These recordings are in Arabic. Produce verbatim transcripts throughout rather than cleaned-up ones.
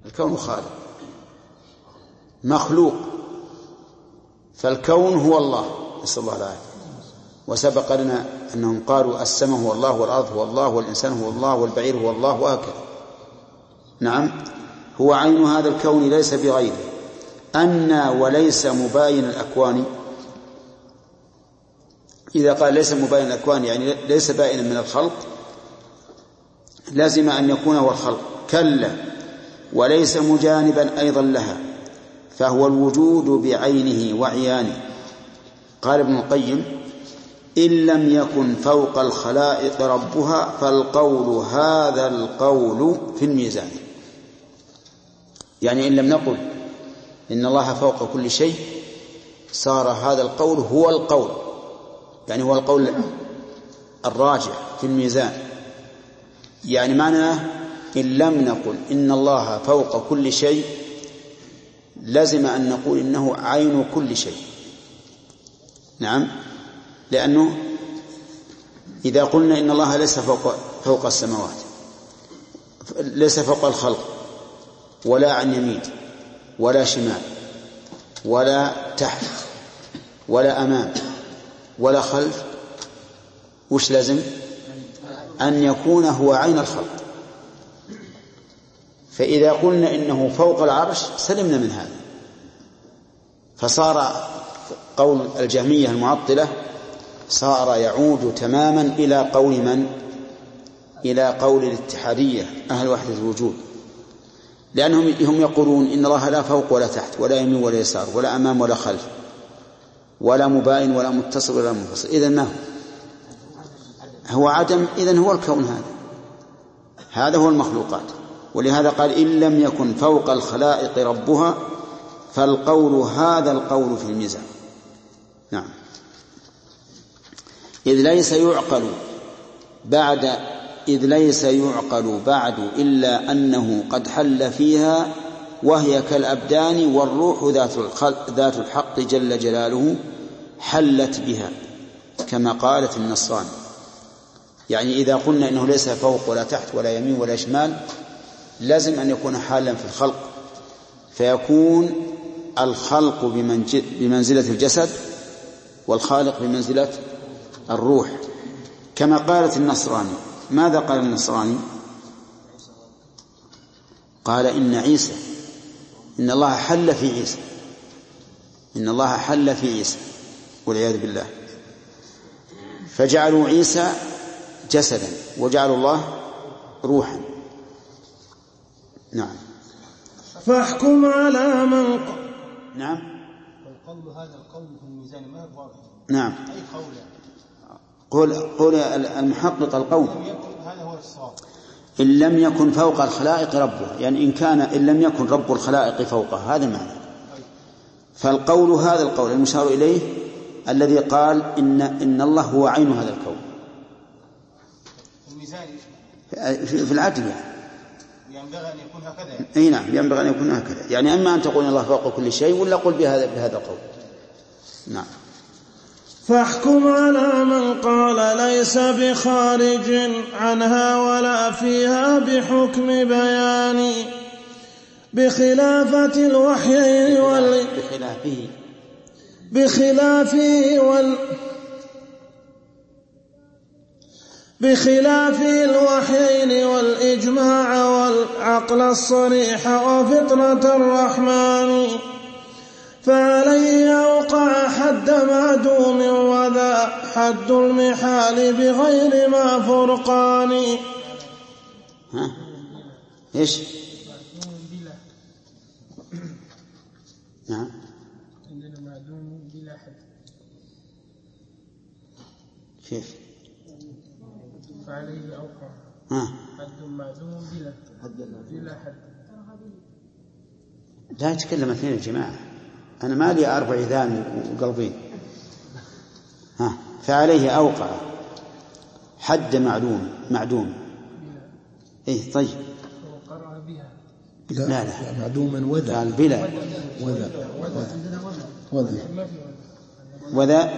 الكون خالق مخلوق، فالكون هو الله، نسأل الله العافية. وسبق لنا أنهم قالوا السماء هو الله والأرض هو الله والإنسان هو الله والبعير هو الله وهكذا. نعم، هو عين هذا الكون ليس بغيره. أن وليس مباين الأكوان، إذا قال ليس مباين الأكوان يعني ليس بائنا من الخلق، لازم أن يكون هو الخلق. كلا، وليس مجانبا أيضا لها، فهو الوجود بعينه وعيانه. قال ابن القيم: إن لم يكن فوق الخلائق ربها فالقول هذا القول في الميزان. يعني إن لم نقل إن الله فوق كل شيء صار هذا القول هو القول، يعني هو القول الراجح في الميزان. يعني معناه إن لم نقل إن الله فوق كل شيء لازم أن نقول إنه عين كل شيء. نعم، لأنه إذا قلنا إن الله ليس فوق, فوق السماوات، ليس فوق الخلق، ولا عن يمين ولا شمال ولا تحت ولا أمام ولا خلف، وش لازم؟ أن يكون هو عين الخلق. فإذا قلنا إنه فوق العرش سلمنا من هذا، فصار قول الجهمية المعطلة صار يعود تماما إلى قول من؟ إلى قول الاتحادية أهل وحدة الوجود، لأنهم هم يقولون إن الله لا فوق ولا تحت ولا يمين ولا يسار ولا أمام ولا خلف ولا مباين ولا متصل ولا منفصل. إذن ما هو؟ هو عدم. إذن هو الكون هذا، هذا هو المخلوقات. ولهذا قال: إن لم يكن فوق الخلائق ربها فالقول هذا القول في الميزان. نعم، إذ ليس يعقل بعد إذ ليس يعقل بعد إلا أنه قد حل فيها، وهي كالأبدان والروح ذات الحق جل جلاله حلت بها، كما قالت النصراني. يعني إذا قلنا إنه ليس فوق ولا تحت ولا يمين ولا شمال لازم أن يكون حالا في الخلق، فيكون الخلق بمنزلة الجسد والخالق بمنزلة الروح، كما قالت النصراني. ماذا قال النصراني؟ قال إن عيسى إن الله حل في عيسى إن الله حل في عيسى والعياذ بالله، فجعلوا عيسى جسدا وجعلوا الله روحا. نعم، فاحكم على من ق... نعم، والقول هذا القول في الميزان ما هو واضح. نعم، أي قول؟ قول قول المحقق القول هذا هو الصواب. إن لم يكن فوق الخلائق ربه، يعني إن كان إن لم يكن رب الخلائق فوقه، هذا معنى. فالقول هذا القول المشار إليه الذي قال إن إن الله هو عين هذا الكون في العدل. ينبغي أن يكون هكذا. أي نعم، ينبغي أن يكون هكذا. يعني أما أن تقول الله فوق كل شيء ولا قل بهذا بهذا القول. نعم. فاحكم على من قال ليس بخارج عنها ولا فيها بحكم بيان، بخلافة الوحيين وال بخلافه بخلافه وال بخلاف الوحيين والإجماع والعقل الصريح وفطرة الرحمن، فعليه أوقع حد معدوم وذا حد المحال بغير ما فرقان. ها إيش؟ نعم، عندنا معدوم بلا حد. كيف؟ فعليه أوقع ها حد معدوم بلا بلا حد. لا يتكلم اثنين يا جماعة، أنا ما لي أربع إذان وقلبين. ها فعليه أوقع حد معلوم معدوم. إيه طيب. وقرأ بها. لا لا, لا. معدوما وذا. قال بلا وذا وذا وذا.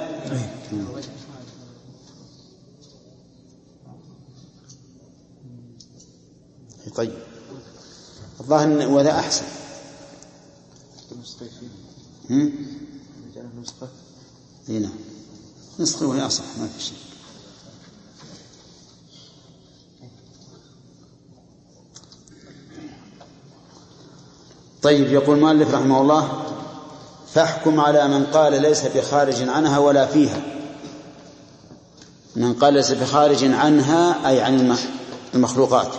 طيب. الظاهر وذا أحسن. هم؟ هنا نسخة وهي أصح ما في شيء. طيب يقول مؤلف رحمه الله فاحكم على من قال ليس بخارج عنها ولا فيها. من قال ليس بخارج عنها أي عن المخلوقات،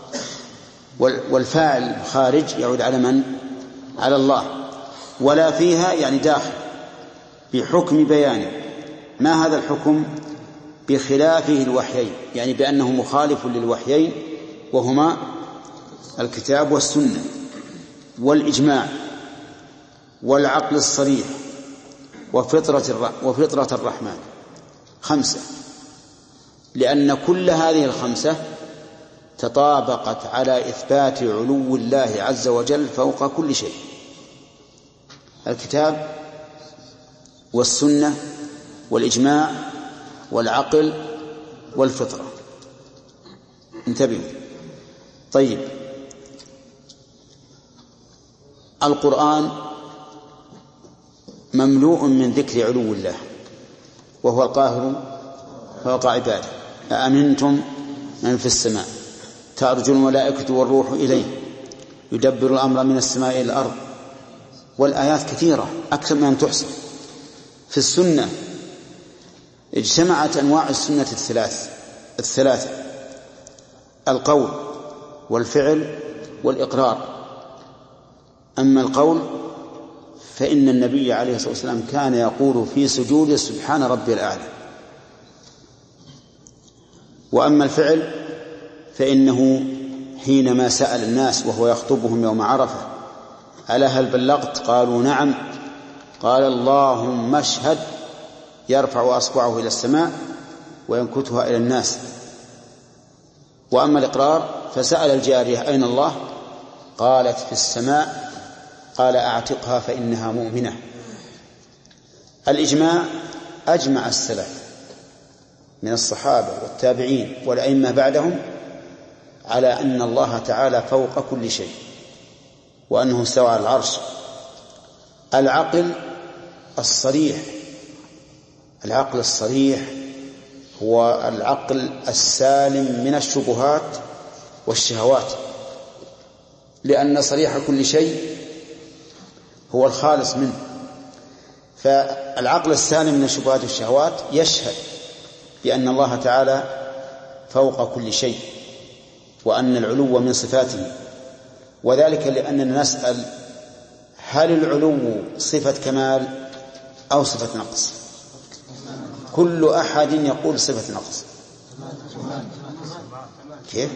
والفاعل خارج يعود على من؟ على الله. ولا فيها يعني داخل بحكم بيانه. ما هذا الحكم؟ بخلافه الوحيين، يعني بأنه مخالف للوحيين وهما الكتاب والسنة والإجماع والعقل الصريح وفطرة وفطرة الرحمن. خمسة، لأن كل هذه الخمسة تطابقت على إثبات علو الله عز وجل فوق كل شيء: الكتاب والسنة والإجماع والعقل والفطرة. انتبهوا. طيب، القرآن مملوء من ذكر علو الله، وهو القاهر فوق عباده. أأمنتم من في السماء تعرج الملائكة والروح إليه يدبر الأمر من السماء إلى الأرض. والآيات كثيرة أكثر من أن تحصى. في السنة اجتمعت أنواع السنة الثلاث الثلاثة: القول والفعل والإقرار. أما القول فإن النبي عليه الصلاة والسلام كان يقول في سجوده سبحان ربي الأعلى. وأما الفعل فإنه حينما سأل الناس وهو يخطبهم يوم عرفة: ألا هل بلغت؟ قالوا نعم. قال: اللهم اشهد. يرفع أصبعه إلى السماء وينكتها إلى الناس. وأما الإقرار فسأل الجارية: أين الله؟ قالت: في السماء. قال: أعتقها فإنها مؤمنة. الإجماع: أجمع السلف من الصحابة والتابعين والأئمة بعدهم على أن الله تعالى فوق كل شيء وأنه استوى على العرش. العقل الصريح العقل الصريح هو العقل السالم من الشبهات والشهوات، لأن صريح كل شيء هو الخالص منه. فالعقل السالم من الشبهات والشهوات يشهد بأن الله تعالى فوق كل شيء وأن العلو من صفاته. وذلك لأننا نسأل: هل العلو صفة كمال أو صفة نقص؟ كل أحد يقول صفة نقص. كيف؟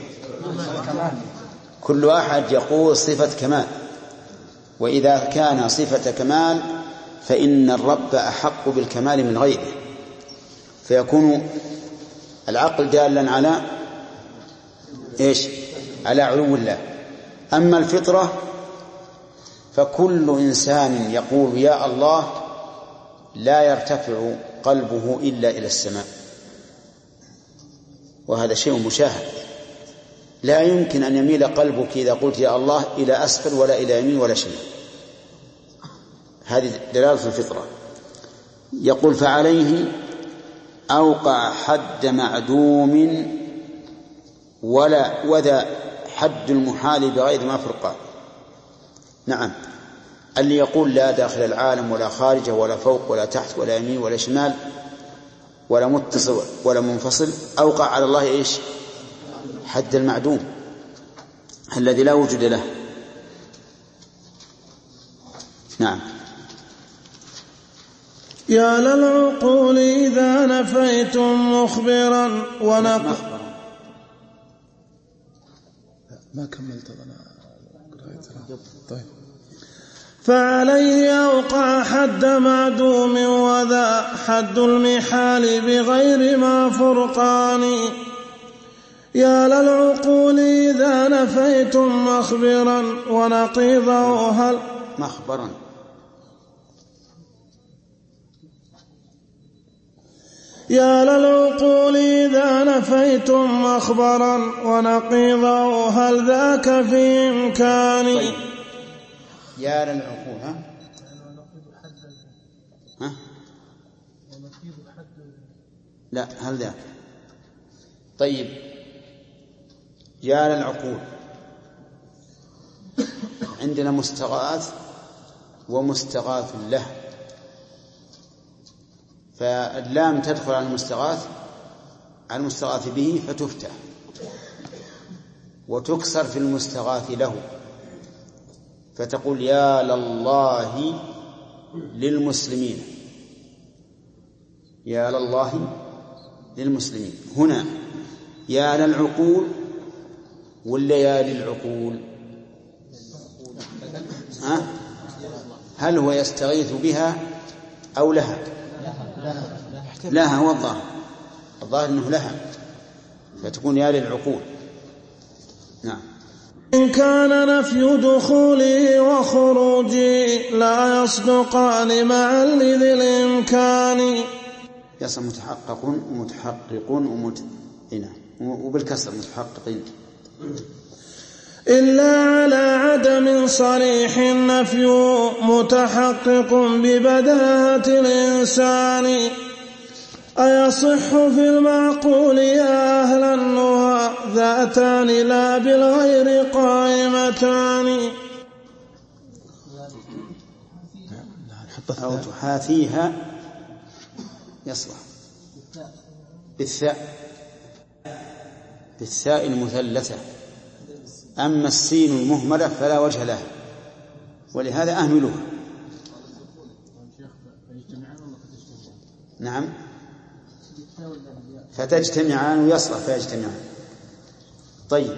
كل أحد يقول صفة كمال. وإذا كان صفة كمال فإن الرب أحق بالكمال من غيره، فيكون العقل دالا على إيش؟ على علو الله. أما الفطرة فكل إنسان يقول يا الله لا يرتفع قلبه إلا إلى السماء، وهذا شيء مشاهد. لا يمكن أن يميل قلبك إذا قلت يا الله إلى أسفل ولا إلى يمين ولا شمال. هذه دلالة الفطرة. يقول: فعليه أوقع حد معدوم ولا وذا حد المحال بغير ما فرقان. نعم، اللي يقول لا داخل العالم ولا خارجه ولا فوق ولا تحت ولا يمين ولا شمال ولا متصل ولا منفصل أوقع على الله إيش؟ حد المعدوم الذي لا وجود له. نعم. يا للعقول إذا نفيتم مخبرا ونقل. ما كملت أنا. طيب. فعليه أوقع حد معدوم وذا حد المحال بغير ما فرقان. يا للعقول إذا نفيتم مخبرا ونقيضه هل مخبرا يا للعقول إذا نفيتم مخبرا ونقيضه هل ذاك في إمكاني. طيب. يا للعقول ها ها لا هل ذاك. طيب يا للعقول عندنا مستغاث ومستغاث له، فاللام تدخل على المستغاث على المستغاث به فتفتح، وتكسر في المستغاث له فتقول يا لله للمسلمين، يا لله للمسلمين. هنا يا للعقول ولا يا للعقول؟ ها؟ هل هو يستغيث بها أو لها؟ لها. هو الظاهر الظاهر أنه لها، فتكون يا للعقول. نعم. إن كان نفي دخوله وخروجه لا يصدقان معا لذي الإمكان. يصل متحقق ومتحقق ومت... وبالكسر متحققين إلا على عدم صريح النفي متحقق ببداهة الإنسان. أيصح في المعقول يا أهل النهى ذاتان لا بالغير قائمتان. أو تحاثيها يصلح بالثاء بالثاء المثلثة، أما السين المهملة فلا وجه لها، ولهذا أهملوها. نعم فتجتمعان ويصلح فيجتمعان. طيب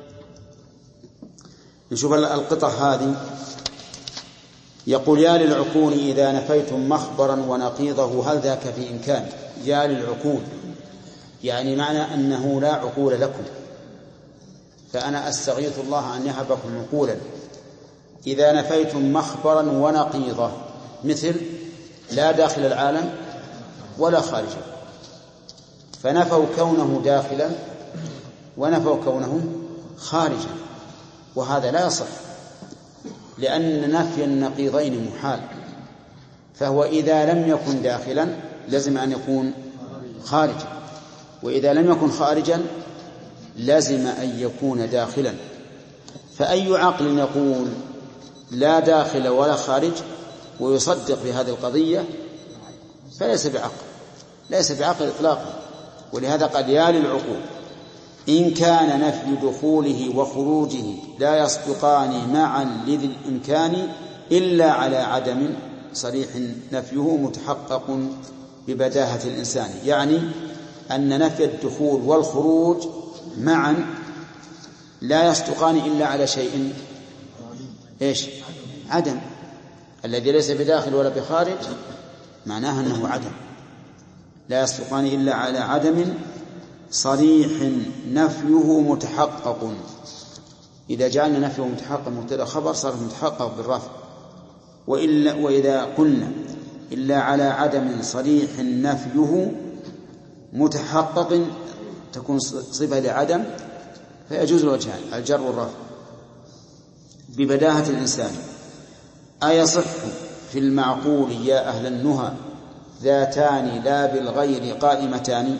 نشوف القطع هذه. يقول يا للعقول إذا نفيتم مخبرا ونقيضه هل ذاك في إمكان. يا للعقول يعني معنى أنه لا عقول لكم، فأنا أستغيث الله أن يهبكم عقولا. إذا نفيتم مخبرا ونقيضه مثل لا داخل العالم ولا خارجه، فنفوا كونه داخلا ونفوا كونه خارجا، وهذا لا يصح، لأن نفي النقيضين محال. فهو إذا لم يكن داخلا لازم أن يكون خارجا، وإذا لم يكن خارجا لازم أن يكون داخلا. فأي عقل يقول لا داخل ولا خارج ويصدق بهذه القضية فليس بعقل، ليس بعقل إطلاقا. ولهذا قال يا للعقول إن كان نفي دخوله وخروجه لا يصدقان معا لذي الإمكان إلا على عدم صريح نفيه متحقق ببداهة الإنسان. يعني أن نفي الدخول والخروج معا لا يصدقان إلا على شيء إيش؟ عدم. الذي ليس بداخل ولا بخارج معناه أنه عدم، لا يصدقان إلا على عدم صريح نفيه متحقق. إذا جعلنا نفيه متحقق مبتدأ خبر صار متحقق بالرفع. وإلا وإذا قلنا إلا على عدم صريح نفيه متحقق تكون صفة لعدم، فيجوز الوجهان الجر والرفع ببداهة الإنسان. أيصح في المعقول يا أهل النهى ذاتان لا بالغير قائمتان؟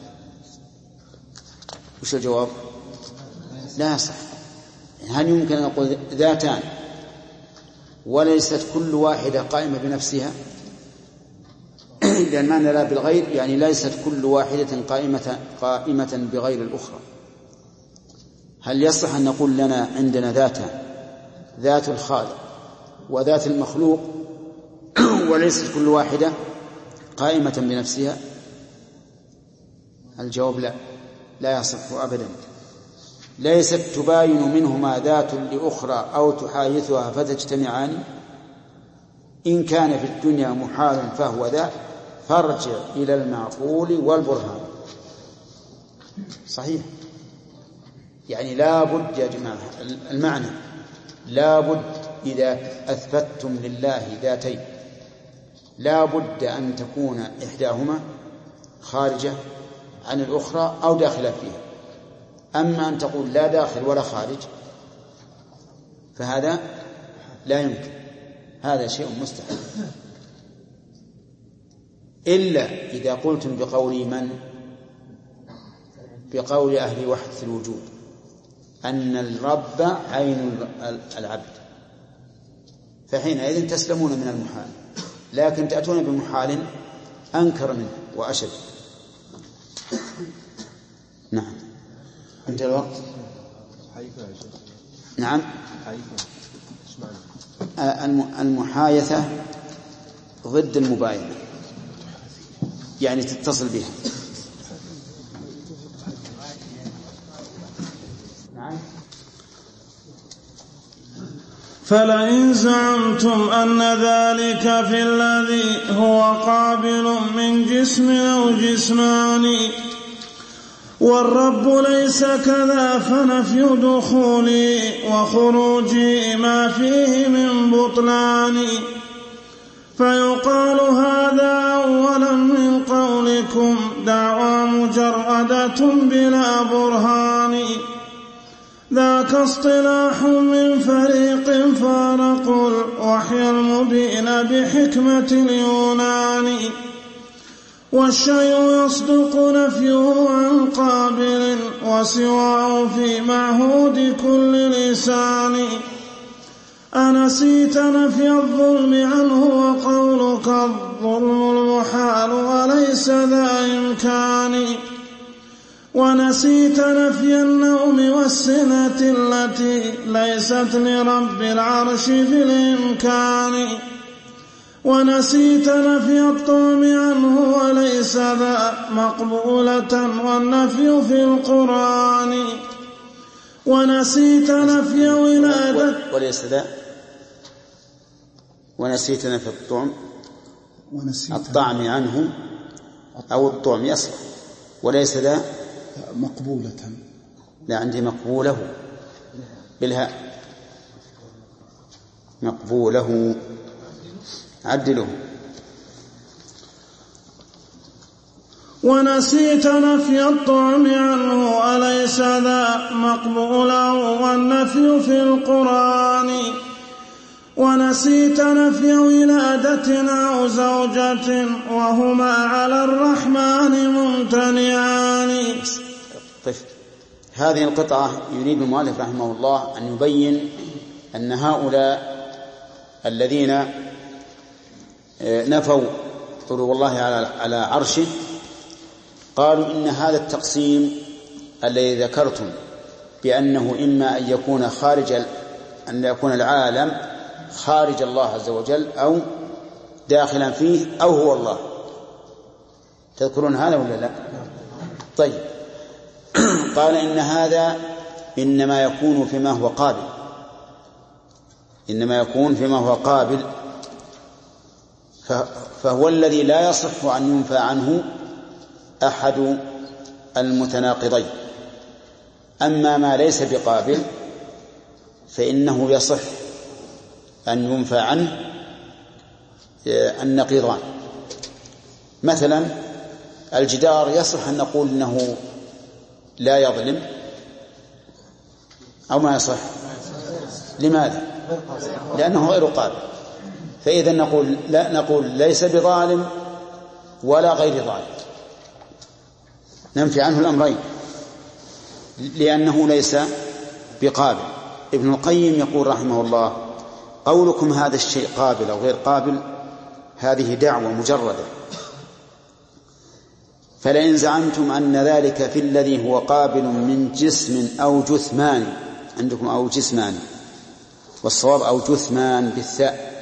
وش الجواب؟ لا يصح. هل يمكن أن نقول ذاتان وليست كل واحدة قائمة بنفسها؟ لأن معنى لا بالغير يعني ليست كل واحدة قائمة, قائمة بغير الأخرى. هل يصح أن نقول لنا عندنا ذاتان، ذات الخالق وذات المخلوق، وليست كل واحدة قائمة بنفسها؟ الجواب لا، لا يصح أبدا. ليست تباين منهما ذات لأخرى أو تحايثها فتجتمعان. إن كان في الدنيا محال فهو ذا، فارجع إلى المعقول والبرهان. صحيح، يعني لا بد يا جماعة المعنى لا بد إذا أثبتتم لله ذاتين لا بد أن تكون إحداهما خارجة عن الأخرى أو داخلة فيها. أما أن تقول لا داخل ولا خارج فهذا لا يمكن، هذا شيء مستحيل، إلا إذا قلتم بقول من؟ بقول أهل وحدة الوجود أن الرب عين العبد، فحينئذ تسلمون من المحال، لكن تأتون بمحال أنكر منه وأشد. نعم. أنت الوقت. نعم. المحايثة ضد المباينة، يعني تتصل بها. نعم. فلئن زعمتم أن ذلك في الذي هو قابل من جسم أو جسمان والرب ليس كذا فنفي دخولي وخروجي ما فيه من بطلان، فيقال هذا أولا من قولكم دعوى مجردة بلا برهان، ذاك اصطلاح من فريق فارقوا الوحي المبين بحكمة اليونان، والشيء يصدق نفيه عن قابل وسواه في معهود كل لسان، أنسيت نفي الظلم عنه وقولك الظلم المحال وليس ذا إمكان، ونسيت نفي النوم والسنة التي ليست لرب العرش في الإمكان، ونسيت نفي الطعم عنه وليس ذا مقبولة والنفي في القرآن، ونسيت نفي ولادة وليس ذا ونسيت نفي الطعم الطعم عنه أو الطعم يصلح، وليس ذا مقبولة، لا عندي مقبوله بالهاء، مقبوله عدله. ونسيت نفي الطعم عنه أليس ذا مقبوله والنفي في القرآن، ونسيت نفي ولادة أو زوجة وهما على الرحمن ممتنعان. طيب، هذه القطعة يريد المؤلف رحمه الله أن يبين أن هؤلاء الذين نفوا علو الله على عرشه قالوا إن هذا التقسيم الذي ذكرتم بأنه إما أن يكون خارج أن يكون العالم خارج الله عز وجل أو داخلا فيه أو هو الله، تذكرون هذا ولا لا؟ طيب، قال إن هذا إنما يكون فيما هو قابل، إنما يكون فيما هو قابل، فهو الذي لا يصح أن ينفى عنه أحد المتناقضين. أما ما ليس بقابل فإنه يصح أن ينفى عنه النقيضان. مثلا الجدار يصح أن نقول إنه لا يظلم أو ما يصح؟ لماذا؟ لأنه غير قابل، فإذا نقول لا نقول ليس بظالم ولا غير ظالم، ننفي عنه الأمرين لأنه ليس بقابل. ابن القيم يقول رحمه الله: قولكم هذا الشيء قابل أو غير قابل هذه دعوة مجردة، فلئن زعمتم أن ذلك في الذي هو قابل من جسم أو جثمان، عندكم أو جسمان والصواب أو جثمان بالثاء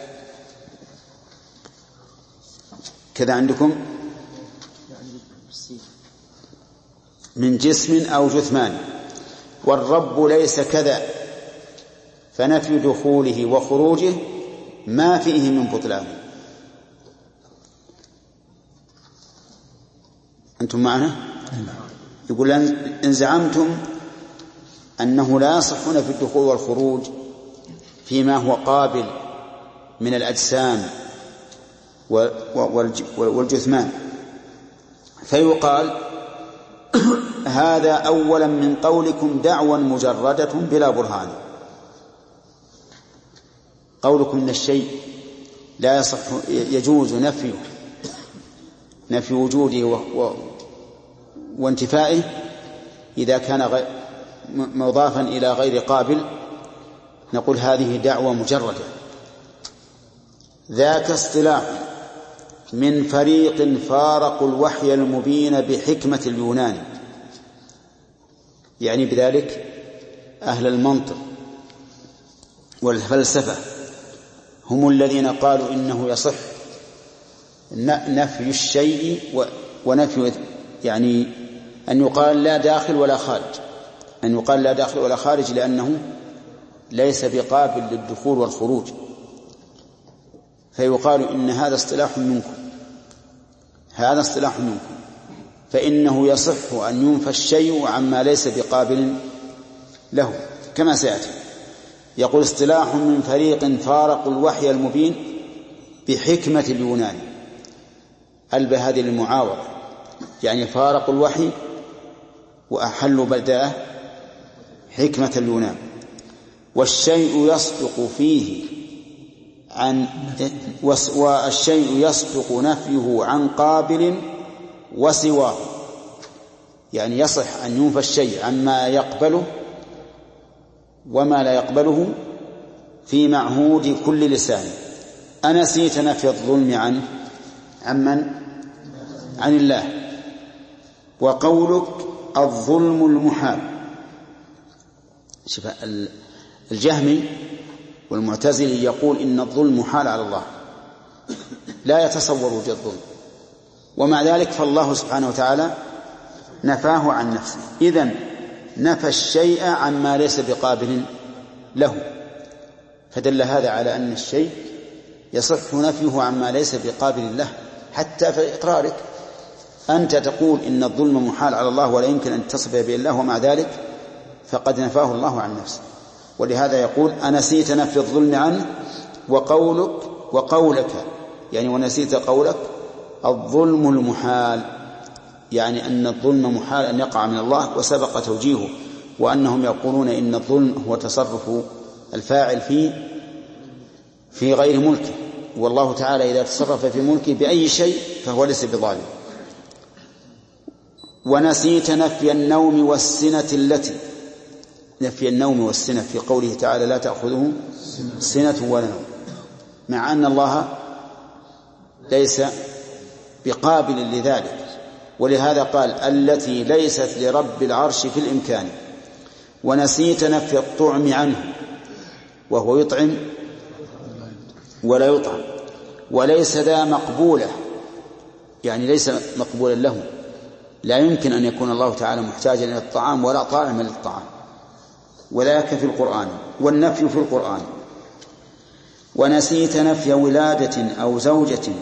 كذا عندكم، من جسم أو جثمان والرب ليس كذا فنفي دخوله وخروجه ما فيه من بطلان. أنتم معنا؟ يقول إن زعمتم أنه لا يصح في الدخول والخروج فيما هو قابل من الأجسام والجثمان فيقال هذا أولا من قولكم دعوى مجردة بلا برهان. قولكم إن الشيء لا يصح يجوز نفيه نفي وجوده و... و... وانتفائه إذا كان غ... مضافا إلى غير قابل، نقول هذه دعوة مجردة. ذاك اصطلاح من فريق فارقوا الوحي المبين بحكمة اليونان، يعني بذلك أهل المنطق والفلسفة هم الذين قالوا إنه يصح نفي الشيء ونفي، يعني أن يقال لا داخل ولا خارج، أن يقال لا داخل ولا خارج لأنه ليس بقابل للدخول والخروج، فيقال إن هذا اصطلاح منكم، هذا اصطلاح منكم، فإنه يصح أن ينفى الشيء عما ليس بقابل له كما سيأتي. يقول اصطلاح من فريق فارقوا الوحي المبين بحكمة اليونان، ألبى هذه المعاورة، يعني فارقوا الوحي وأحلوا بداءه حكمة اليونان. والشيء يصدق فيه عن والشيء يصدق نفيه عن قابل وسواه، يعني يصح أن ينفى الشيء عما يقبله وما لا يقبله في معهود كل لسان. أنسيت نفي الظلم عن عمن عن الله. وقولك الظلم المحال، شوف الجهمي والمعتزلي يقول إن الظلم محال على الله، لا يتصور وجود الظلم، ومع ذلك فالله سبحانه وتعالى نفاه عن نفسه، إذن نفى الشيء عما ليس بقابل له، فدل هذا على أن الشيء يصح نفيه عما ليس بقابل له. حتى في إقرارك أنت تقول إن الظلم محال على الله ولا يمكن أن تصف به الله، ومع ذلك فقد نفاه الله عن نفسه. ولهذا يقول أنسيت نفي الظلم عنه. وقولك وقولك يعني ونسيت قولك الظلم المحال، يعني أن الظلم محال أن يقع من الله، وسبق توجيهه وأنهم يقولون إن الظلم هو تصرف الفاعل فيه في غير ملكه، والله تعالى إذا تصرف في ملكه بأي شيء فهو ليس بظالم. ونسيت نفي النوم والسنة التي نفي النوم والسنة في قوله تعالى لا تأخذه سنة ولا نوم، مع أن الله ليس بقابل لذلك، ولهذا قال التي ليست لرب العرش في الإمكان. ونسيت نفي الطعم عنه، وهو يطعم ولا يطعم، وليس ذا مقبولة، يعني ليس مقبولا له، لا يمكن أن يكون الله تعالى محتاجا إلى الطعام ولا طاعما للطعام، وذاك في القرآن، والنفي في القرآن. ونسيت نفي ولادة أو زوجة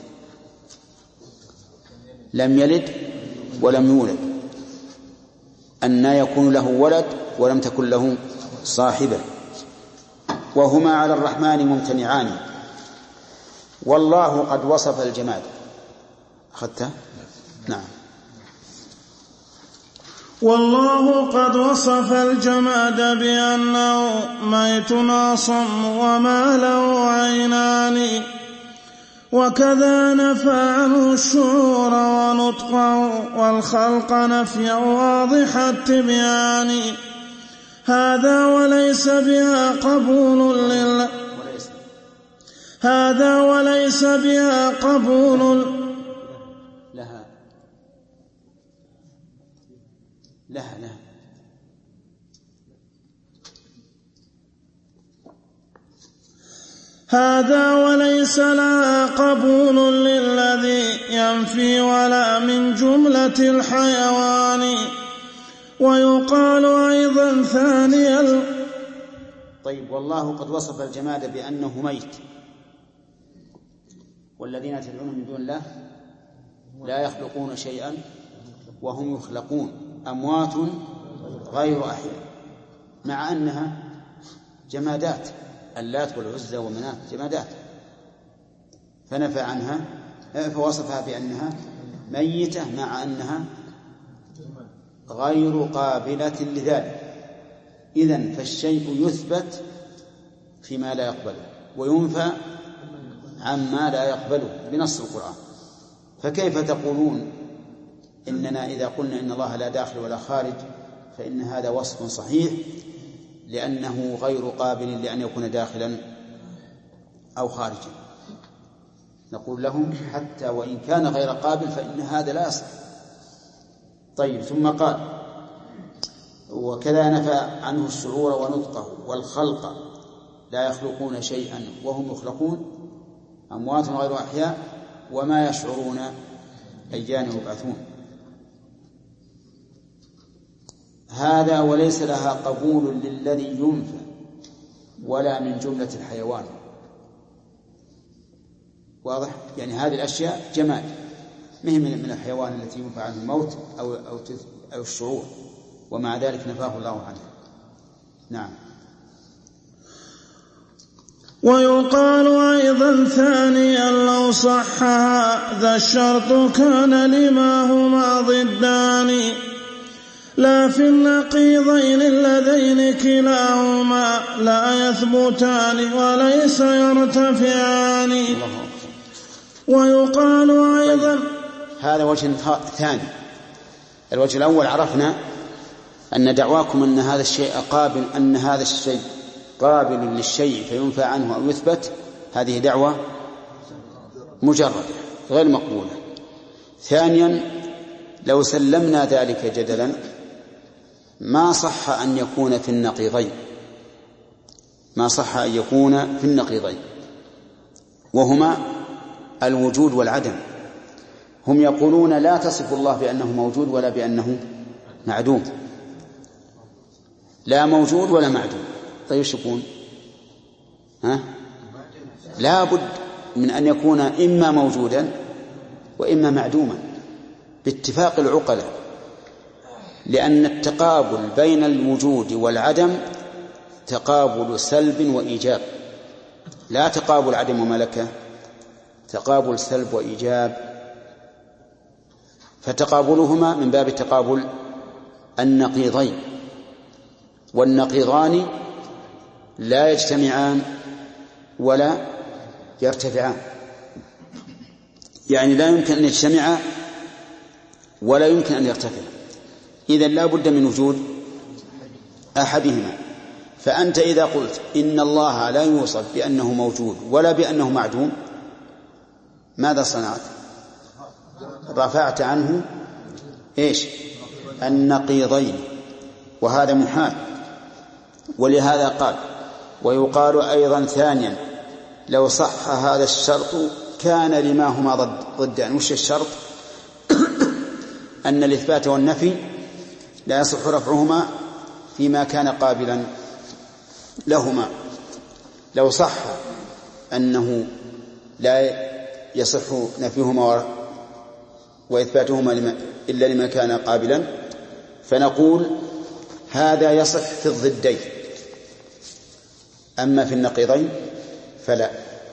لم يلد ولم يولد، أن يكون له ولد ولم تكن له صاحبة، وهما على الرحمن ممتنعان. والله قد وصف الجماد. أخذته؟ نعم. والله قد وصف الجماد بأنه ميت أصم وما له عينان، وكذا نفى عنه الشعور ونطقه والخلق نفيا واضح التبيان. هذا وليس بها قبول لله هذا وليس بها قبول لها لها لها هذا وليس لها قبول للذي ينفي ولا من جملة الحيوان. ويقال أيضا ثانيا. طيب، والله قد وصف الجماد بأنه ميت، والذين تدعون من دون الله لا يخلقون شيئا وهم يخلقون، أموات غير أحياء، مع أنها جمادات، اللات والعزى ومناة جمادات، فنفى عنها فوصفها بأنها ميتة مع أنها غير قابلة لذلك. إذن فالشيء يثبت فيما لا يقبله وينفى عما لا يقبله بنص القرآن. فكيف تقولون إننا إذا قلنا إن الله لا داخل ولا خارج فإن هذا وصف صحيح لأنه غير قابل لأن يكون داخلا أو خارجا؟ نقول لهم حتى وإن كان غير قابل فإن هذا لا يصح. طيب، ثم قال وكذا نفى عنه الشعور ونطقه والخلق لا يخلقون شيئا وهم يخلقون أموات غير أحياء وما يشعرون أيان يبعثون. هذا وليس لها قبول للذي ينفى ولا من جملة الحيوان. واضح؟ يعني هذه الأشياء جماد مهم من الحيوان التي ينفى عنه الموت أو, أو, أو الشعور، ومع ذلك نفاه الله عنه. نعم. ويقال أيضا ثانيا لو صح هذا الشرط كان لما هما ضدان لا في النقيضين اللذين كلاهما لا يثبتان وليس يرتفعان. ويقال أيضا هذا وجه ثاني. الوجه الأول عرفنا أن دعواكم أن هذا الشيء قابل أن هذا الشيء قابل للشيء فينفى عنه أو يثبت، هذه دعوة مجردة غير مقبولة. ثانيا لو سلمنا ذلك جدلا ما صح أن يكون في النقيضين ما صح أن يكون في النقيضين وهما الوجود والعدم. هم يقولون لا تصف الله بأنه موجود ولا بأنه معدوم، لا موجود ولا معدوم. طيب ايش يكون؟ ها؟ لا بد من أن يكون إما موجودا وإما معدوما باتفاق العقلاء، لأن التقابل بين الوجود والعدم تقابل سلب وإيجاب، لا تقابل عدم وملكة، تقابل سلب وإيجاب. فتقابلهما من باب تقابل النقيضين، والنقيضان لا يجتمعان ولا يرتفعان، يعني لا يمكن أن يجتمعا ولا يمكن أن يرتفع. إذن لا بد من وجود أحدهما. فأنت إذا قلت إن الله لا يوصف بأنه موجود ولا بأنه معدوم ماذا صنعت؟ رفعت عنه إيش؟ النقيضين، وهذا محال. ولهذا قال ويقال أيضا ثانيا لو صح هذا الشرط كان لما هما ضد ضدان. وش الشرط؟ أن الإثبات والنفي لا يصح رفعهما فيما كان قابلا لهما. لو صح أنه لا يصح نفيهما وإثباتهما لما إلا لما كان قابلا فنقول هذا يصح في الضدين، أما في النقيضين فلا.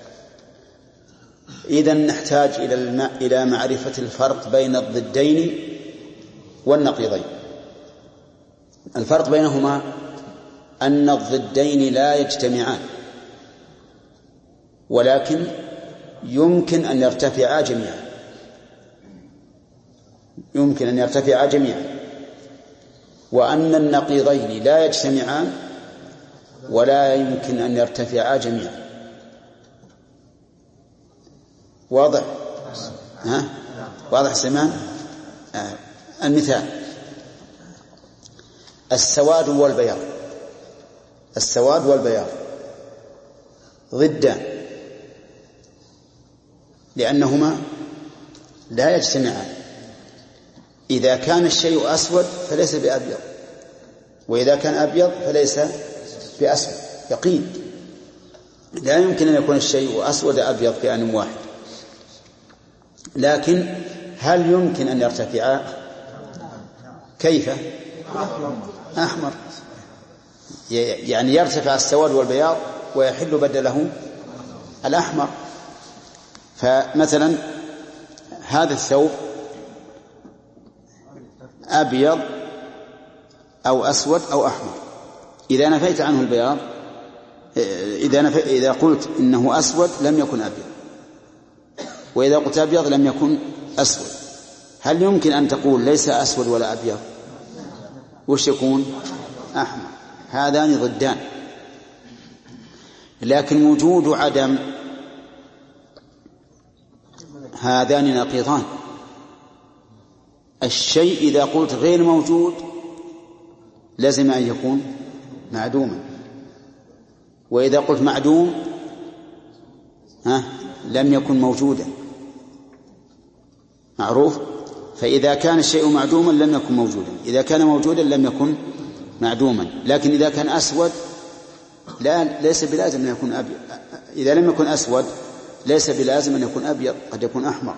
إذن نحتاج إلى إلى معرفة الفرق بين الضدين والنقيضين. الفرق بينهما أن الضدين لا يجتمعان، ولكن يمكن أن يرتفعا جميعا يمكن أن يرتفعا جميعا وأن النقيضين لا يجتمعان ولا يمكن أن يرتفعا جميعا. واضح؟ ها؟ واضح سمان؟ آه. المثال السواد والبياض. السواد والبياض ضدان لأنهما لا يجتمعان. إذا كان الشيء أسود فليس بأبيض، وإذا كان أبيض فليس بأسود، يقين. لا يمكن أن يكون الشيء أسود أبيض في آن واحد. لكن هل يمكن أن يرتفعا؟ كيف؟ أحمر، يعني يرتفع السواد والبياض ويحل بدله الأحمر. فمثلا هذا الثوب أبيض أو أسود أو أحمر. إذا نفيت عنه البياض، إذا, نفي إذا قلت إنه أسود لم يكن أبيض، وإذا قلت أبيض لم يكن أسود. هل يمكن أن تقول ليس أسود ولا أبيض؟ وش يكون؟ أحمر. هذان ضدان. لكن وجود عدم هذان نقيضان. الشيء إذا قلت غير موجود لازم أن يكون معدوما، وإذا قلت معدوم ها لم يكن موجودا. معروف؟ فإذا كان الشيء معدوما لم يكن موجودا، إذا كان موجودا لم يكن معدوما. لكن إذا كان أسود لا ليس بلازم أن يكون أبيض. إذا لم يكن أسود ليس بلازم أن يكون أبيض، قد يكون أحمر.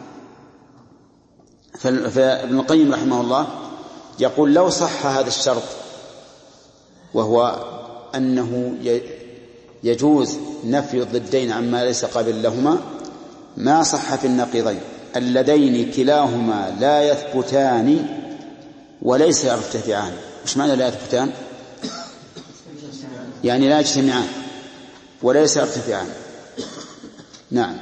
فابن القيم رحمه الله يقول لو صح هذا الشرط، وهو أنه يجوز نفي الضدين عما ليس قابل لهما، ما صح في النقيضين اللذين كلاهما لا يثبتان وليس يرتفعان. مش معنى لا يثبتان؟ يعني لا يجتمعان وليس يرتفعان. نعم.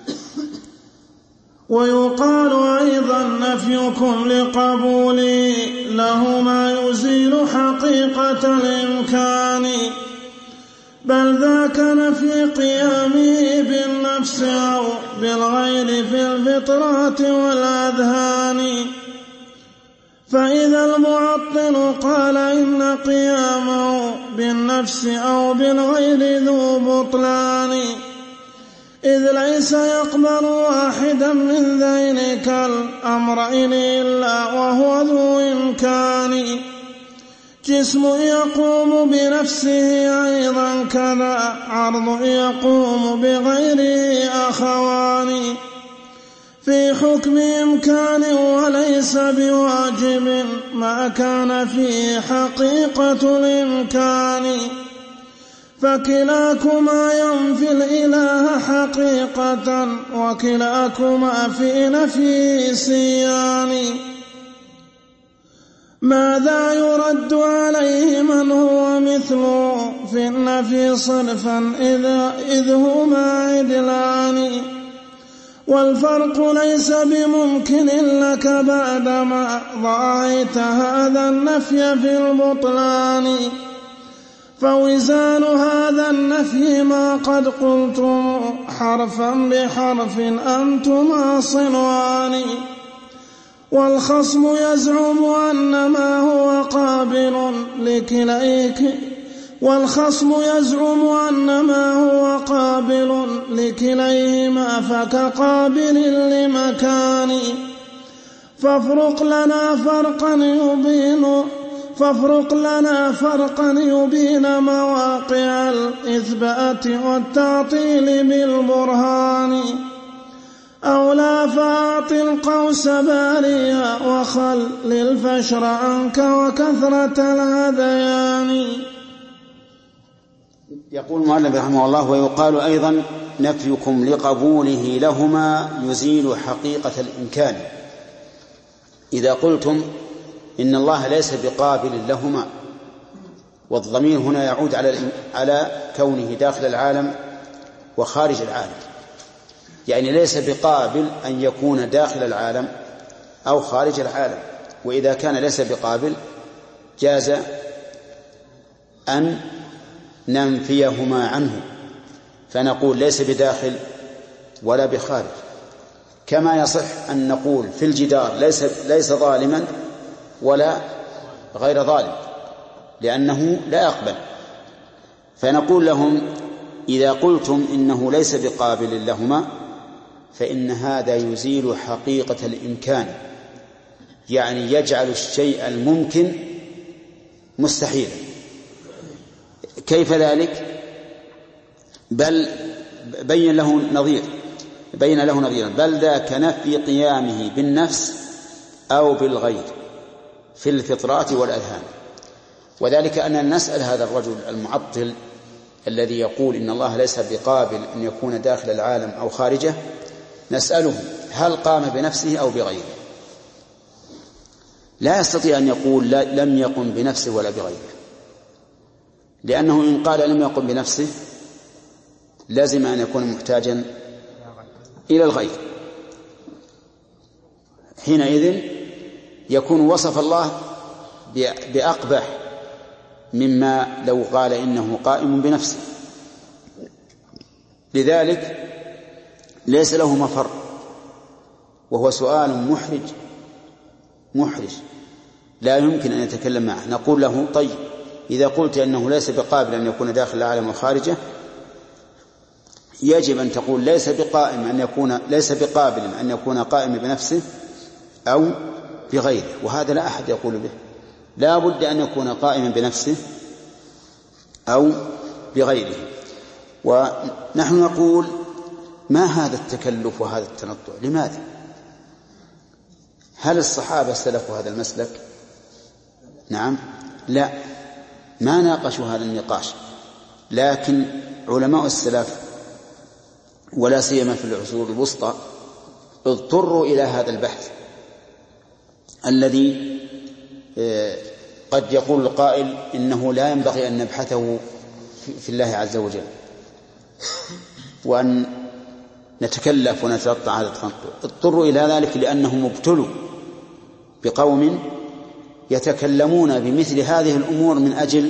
ويقال أيضا نفيكم لقبولي لهما يزيل حقيقة الإمكان، بل ذاك نفي قيامه بالنفس أو بالغير في الفطرات والأذهان. فإذا المعطل قال إن قيامه بالنفس أو بالغير ذو بطلان، إذ ليس يقبل واحدا من ذينك الأمرين إلا وهو ذو إمكان. جسم يقوم بنفسه أيضا كذا عرض يقوم بغيره أخوان، في حكم إمكان وليس بواجب ما كان فيه حقيقة الإمكان. فكلاكما ينفي الإله حقيقة وكلاكما في نفي سيان. ماذا يرد عليه من هو مثله في النفي صرفا إذ هما عدلان؟ والفرق ليس بممكن لك بعدما ضاعت هذا النفي في البطلان. فوزان هذا النفي ما قد قلتم حرفا بحرف أنتما صنوان. والخصم يزعم أن ما هو قابل لكليك والخصم يزعم أن ما هو قابل لكليهما فكقابل لمكان. فافرق لنا فرقا يبين فافرق لنا فرقا يبين مواقع الإثبات والتعطيل بالبرهان. أو لا فاعط القوس باريا وخل الفشر عنك وكثرة الهذيان. يقول المؤلف رحمه الله ويقال أيضا نفيكم لقبوله لهما يزيل حقيقة الإمكان. إذا قلتم إن الله ليس بقابل لهما، والضمير هنا يعود على على كونه داخل العالم وخارج العالم، يعني ليس بقابل أن يكون داخل العالم أو خارج العالم. وإذا كان ليس بقابل جاز أن ننفيهما عنه، فنقول ليس بداخل ولا بخارج. كما يصح أن نقول في الجدار ليس ليس ظالما ولا غير ظالم، لأنه لا يقبل. فنقول لهم إذا قلتم إنه ليس بقابل لهما فإن هذا يزيل حقيقة الإمكان، يعني يجعل الشيء الممكن مستحيلا. كيف ذلك؟ بل بين له نظير بين له نظيرا بل ذاك نفي قيامه بالنفس أو بالغير في الفطرات والأذهان. وذلك أننا نسأل هذا الرجل المعطل الذي يقول إن الله ليس بقابل أن يكون داخل العالم أو خارجه، نسأله هل قام بنفسه أو بغيره؟ لا يستطيع أن يقول لا لم يقم بنفسه ولا بغيره، لأنه إن قال لم يقم بنفسه لازم أن يكون محتاجا إلى الغير، حينئذ يكون وصف الله بأقبح مما لو قال إنه قائم بنفسه. لذلك ليس له مفر، وهو سؤال محرج محرج لا يمكن أن يتكلم معه. نقول له طيب إذا قلت أنه ليس بقابل أن يكون داخل العالم وخارجه، يجب أن تقول ليس بقائم أن يكون ليس بقابل أن يكون قائم بنفسه أو بغيره، وهذا لا أحد يقول به. لا بد أن يكون قائما بنفسه أو بغيره. ونحن نقول ما هذا التكلف وهذا التنطع؟ لماذا؟ هل الصحابة سلكوا هذا المسلك؟ نعم، لا، ما ناقشوا هذا النقاش، لكن علماء السلف ولا سيما في العصور الوسطى اضطروا إلى هذا البحث الذي قد يقول القائل إنه لا ينبغي أن نبحثه في الله عز وجل، وأن نتكلف ونتلطع هذا التنطع. اضطروا إلى ذلك لأنهم ابتلوا بقوم يتكلمون بمثل هذه الأمور من أجل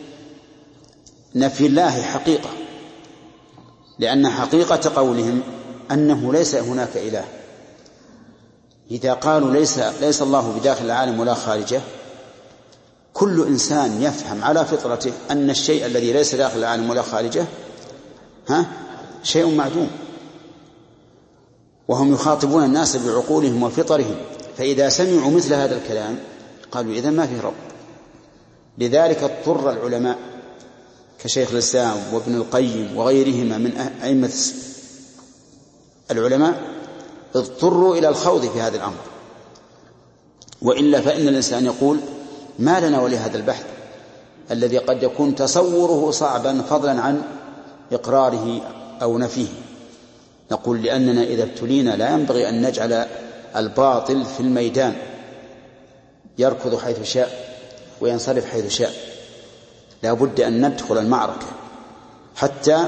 نفي الله حقيقة، لأن حقيقة قولهم أنه ليس هناك إله. إذا قالوا ليس, ليس الله بداخل العالم ولا خارجه، كل إنسان يفهم على فطرته أن الشيء الذي ليس داخل العالم ولا خارجه ها شيء معدوم، وهم يخاطبون الناس بعقولهم وفطرهم، فإذا سمعوا مثل هذا الكلام قالوا إذن ما في رب. لذلك اضطر العلماء كشيخ الإسلام وابن القيم وغيرهما من أئمة العلماء اضطروا إلى الخوض في هذا الأمر، وإلا فإن الإنسان يقول ما لنا ولهذا البحث الذي قد يكون تصوره صعبا فضلا عن إقراره أو نفيه. نقول لأننا إذا ابتلينا لا ينبغي أن نجعل الباطل في الميدان يركض حيث شاء وينصرف حيث شاء، لا بد أن ندخل المعركة حتى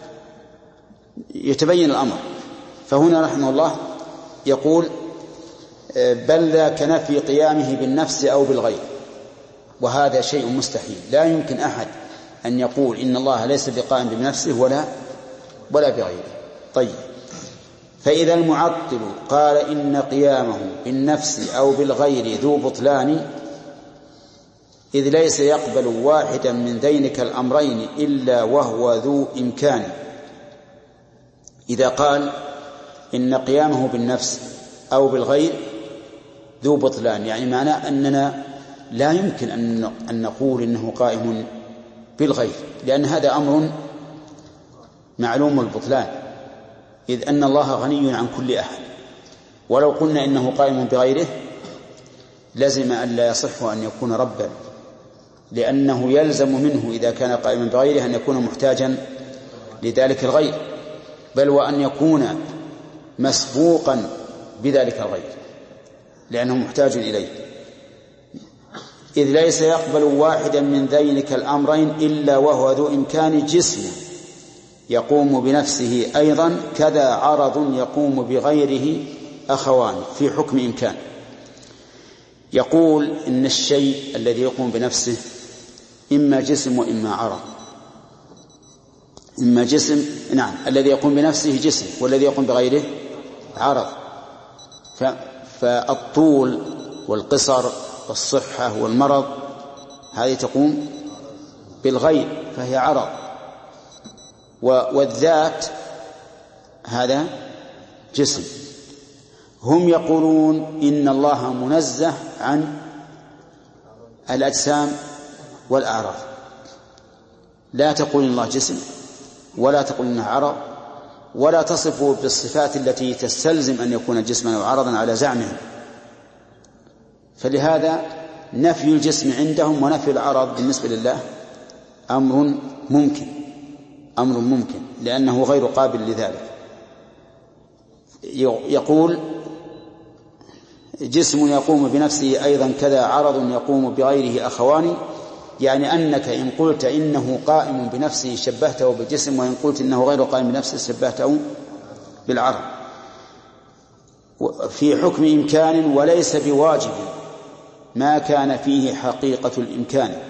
يتبين الأمر. فهنا رحمه الله يقول بل ذاك نفي قيامه بالنفس أو بالغير، وهذا شيء مستحيل. لا يمكن أحد أن يقول إن الله ليس بقائم بنفسه ولا ولا بغيره. طيب، فإذا المعطل قال إن قيامه بالنفس أو بالغير ذو بطلان، إذ ليس يقبل واحدا من ذينك الأمرين إلا وهو ذو إمكان. إذا قال إن قيامه بالنفس أو بالغير ذو بطلان، يعني معناه أننا لا يمكن أن نقول إنه قائم بالغير، لأن هذا أمر معلوم البطلان، إذ أن الله غني عن كل أحد. ولو قلنا إنه قائم بغيره لزم أن لا يصح أن يكون ربا، لأنه يلزم منه إذا كان قائما بغيره أن يكون محتاجا لذلك الغير، بل وأن يكون مسبوقا بذلك الغير لأنه محتاج إليه. إذ ليس يقبل واحدا من ذينك الأمرين إلا وهو ذو إمكان جسم يقوم بنفسه أيضا، كذا عرض يقوم بغيره أخوان في حكم إمكان. يقول إن الشيء الذي يقوم بنفسه إما جسم وإما عرض. إما جسم، نعم، الذي يقوم بنفسه جسم، والذي يقوم بغيره عرض. فالطول والقصر والصحة والمرض هذه تقوم بالغير فهي عرض، والذات هذا جسم. هم يقولون إن الله منزه عن الأجسام والأعراض، لا تقول إن الله جسم ولا تقول إنه عرض، ولا تصفه بالصفات التي تستلزم أن يكون جسما أو عرضا على زعمهم. فلهذا نفي الجسم عندهم ونفي العرض بالنسبة لله أمر ممكن أمر ممكن لأنه غير قابل لذلك. يقول جسم يقوم بنفسه أيضا كذا عرض يقوم بغيره أخوان، يعني أنك إن قلت إنه قائم بنفسه شبهته بالجسم، وإن قلت إنه غير قائم بنفسه شبهته بالعرض، في حكم إمكان وليس بواجب ما كان فيه حقيقة الإمكان.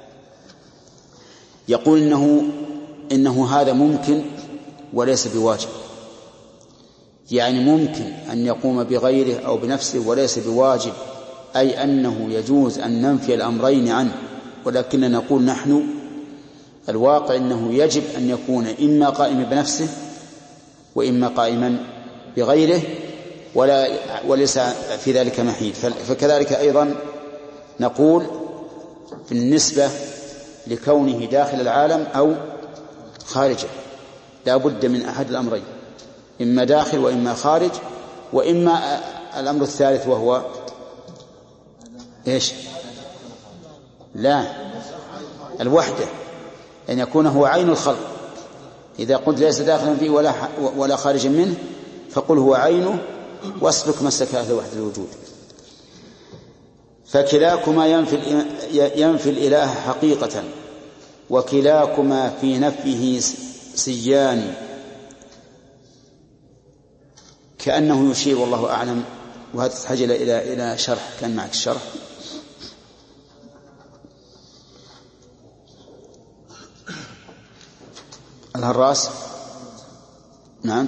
يقول إنه, إنه هذا ممكن وليس بواجب، يعني ممكن أن يقوم بغيره أو بنفسه وليس بواجب، أي أنه يجوز أن ننفي الأمرين عنه، ولكننا نقول نحن الواقع أنه يجب أن يكون إما قائما بنفسه وإما قائما بغيره، ولا وليس في ذلك محيد. فكذلك أيضا نقول في النسبة لكونه داخل العالم أو خارجه، لا بد من أحد الأمرين، إما داخل وإما خارج، وإما الأمر الثالث وهو إيش؟ لا، الوحدة، أن يكون هو عين الخلق. إذا قلت ليس داخلا فيه ولا ولا خارجا منه فقل هو عينه واسلك مسلك أهل وحدة الوجود. فكلاكما ينفي, ينفي الإله حقيقة، وكلاكما في نفيه سيان، كأنه يشير والله أعلم. وهذا تحتاج إلى إلى شرح، كان معك الشرح. الهراس نعم.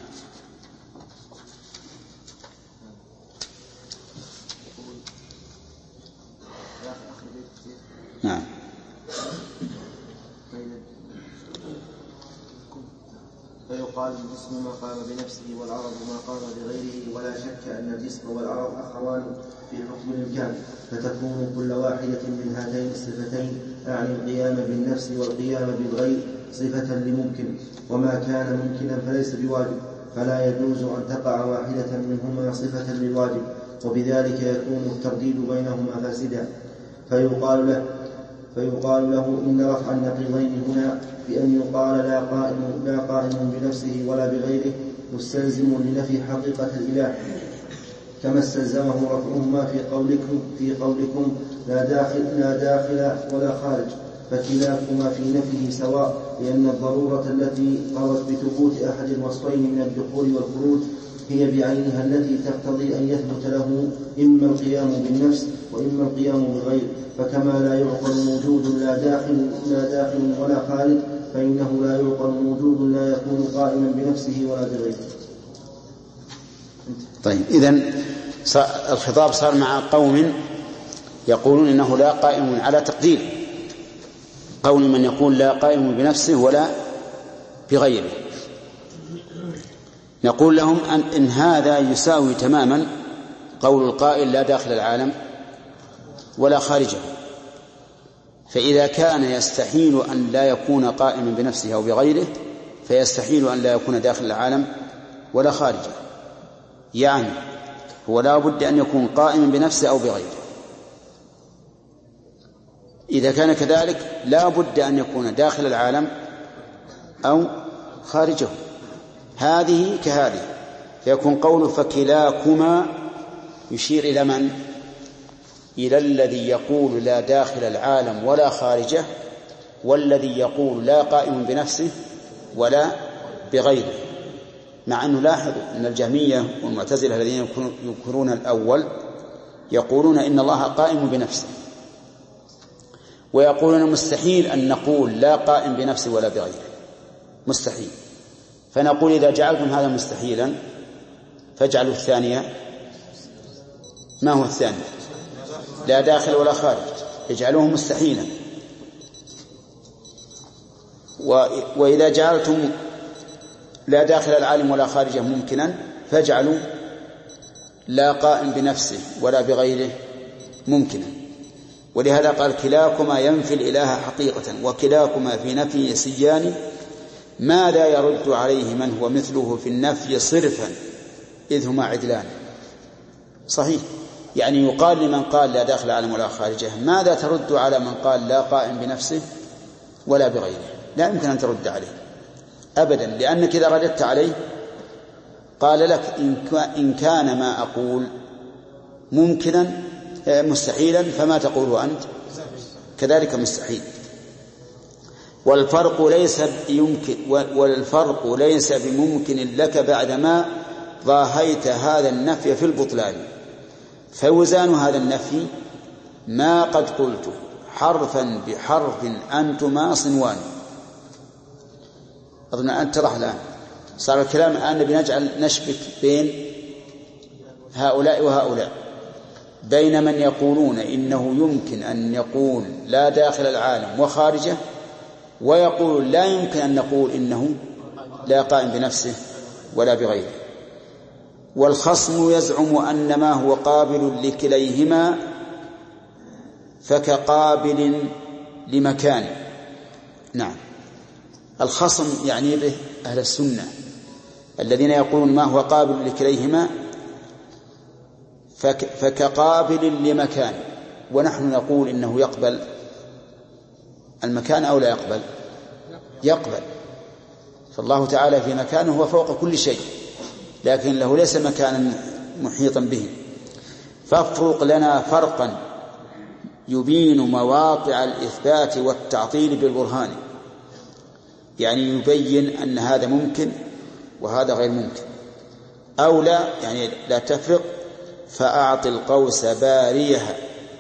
نعم. فيقال الجسم ما قام بنفسه والعرض ما قام بغيره، ولا شك أن الجسم والعرض أخوان في حكم الإمكان، فتكون كل واحدة من هاتين الصفتين، أعني القيام بالنفس والقيام بالغير، صفة لممكن، وما كان ممكنا فليس بواجب، فلا يجوز أن تقع واحدة منهما صفة للواجب، وبذلك يكون الترديد بينهما فاسدا. فيقال له فيقال له إن رفع النقيضين هنا بأن يقال لا قائم, لا قائم بنفسه ولا بغيره مستلزم لنفي حقيقة الإله، كما استلزمه رفعهما في قولكم, في قولكم لا داخل, لا داخل ولا خارج، فكلاكما في نفيه سواء، لأن الضرورة التي قضت بثبوت أحد الوصفين من الدخول والخروج هي بعينها التي تقتضي أن يثبت له إما القيام بالنفس وإما القيام بالغير. فكما لا يعقل موجود لا داخل, لا داخل ولا خارج، فإنه لا يعقل موجود لا يكون قائما بنفسه ولا بغيره. طيب، إذن الخطاب صار مع قوم يقولون إنه لا قائم على تقدير، قول من يقول لا قائم بنفسه ولا بغيره. نقول لهم أن إن هذا يساوي تماما قول القائل لا داخل العالم ولا خارجه، فإذا كان يستحيل أن لا يكون قائما بنفسه أو بغيره، فيستحيل أن لا يكون داخل العالم ولا خارجه، يعني هو لا بد أن يكون قائما بنفسه أو بغيره. إذا كان كذلك لا بد أن يكون داخل العالم أو خارجه، هذه كهذه، فيكون قوله فكلاكما يشير إلى من؟ إلى الذي يقول لا داخل العالم ولا خارجه، والذي يقول لا قائم بنفسه ولا بغيره. مع أنه لاحظوا أن الجهمية والمعتزلة الذين ينكرون الأول يقولون إن الله قائم بنفسه، ويقولون مستحيل أن نقول لا قائم بنفسه ولا بغيره، مستحيل. فنقول إذا جعلتم هذا مستحيلا فاجعلوا الثانية. ما هو الثاني؟ لا داخل ولا خارج، اجعلوه مستحيلا. وإذا جعلتم لا داخل العالم ولا خارجه ممكنا فاجعلوا لا قائم بنفسه ولا بغيره ممكنا. ولهذا قال كلاكما ينفي الإله حقيقة، وكلاكما في نفي سيان، ما لا يرد عليه من هو مثله في النفي صرفا إذ هما عدلان. صحيح، يعني يقال لمن قال لا داخل العالم ولا خارجه ماذا ترد على من قال لا قائم بنفسه ولا بغيره؟ لا يمكن أن ترد عليه أبدا، لأنك إذا رددت عليه قال لك إن كان ما أقول ممكنا مستحيلا فما تقول أنت كذلك مستحيل. والفرق ليس يمكن والفرق ليس بممكن لك بعدما ضاهيت هذا النفي في البطلان. فوزان هذا النفي ما قد قلته حرفا بحرف أنتما صنوان. أظن أن ترح الآن صار الكلام الآن بنجعل نشبك بين هؤلاء وهؤلاء، بين من يقولون إنه يمكن أن يقول لا داخل العالم وخارجه، ويقول لا يمكن أن نقول إنه لا قائم بنفسه ولا بغيره. والخصم يزعم أن ما هو قابل لكليهما فكقابل لمكان. نعم، الخصم يعني به أهل السنة الذين يقولون ما هو قابل لكليهما فك فكقابل لمكان، ونحن نقول إنه يقبل المكان أو لا يقبل؟ يقبل. فالله تعالى في مكانه هو فوق كل شيء، لكن له ليس مكانا محيطا به. فافرق لنا فرقا يبين مواقع الإثبات والتعطيل بالبرهان، يعني يبين أن هذا ممكن وهذا غير ممكن، أو لا يعني لا تفرق. فأعط القوس باريها،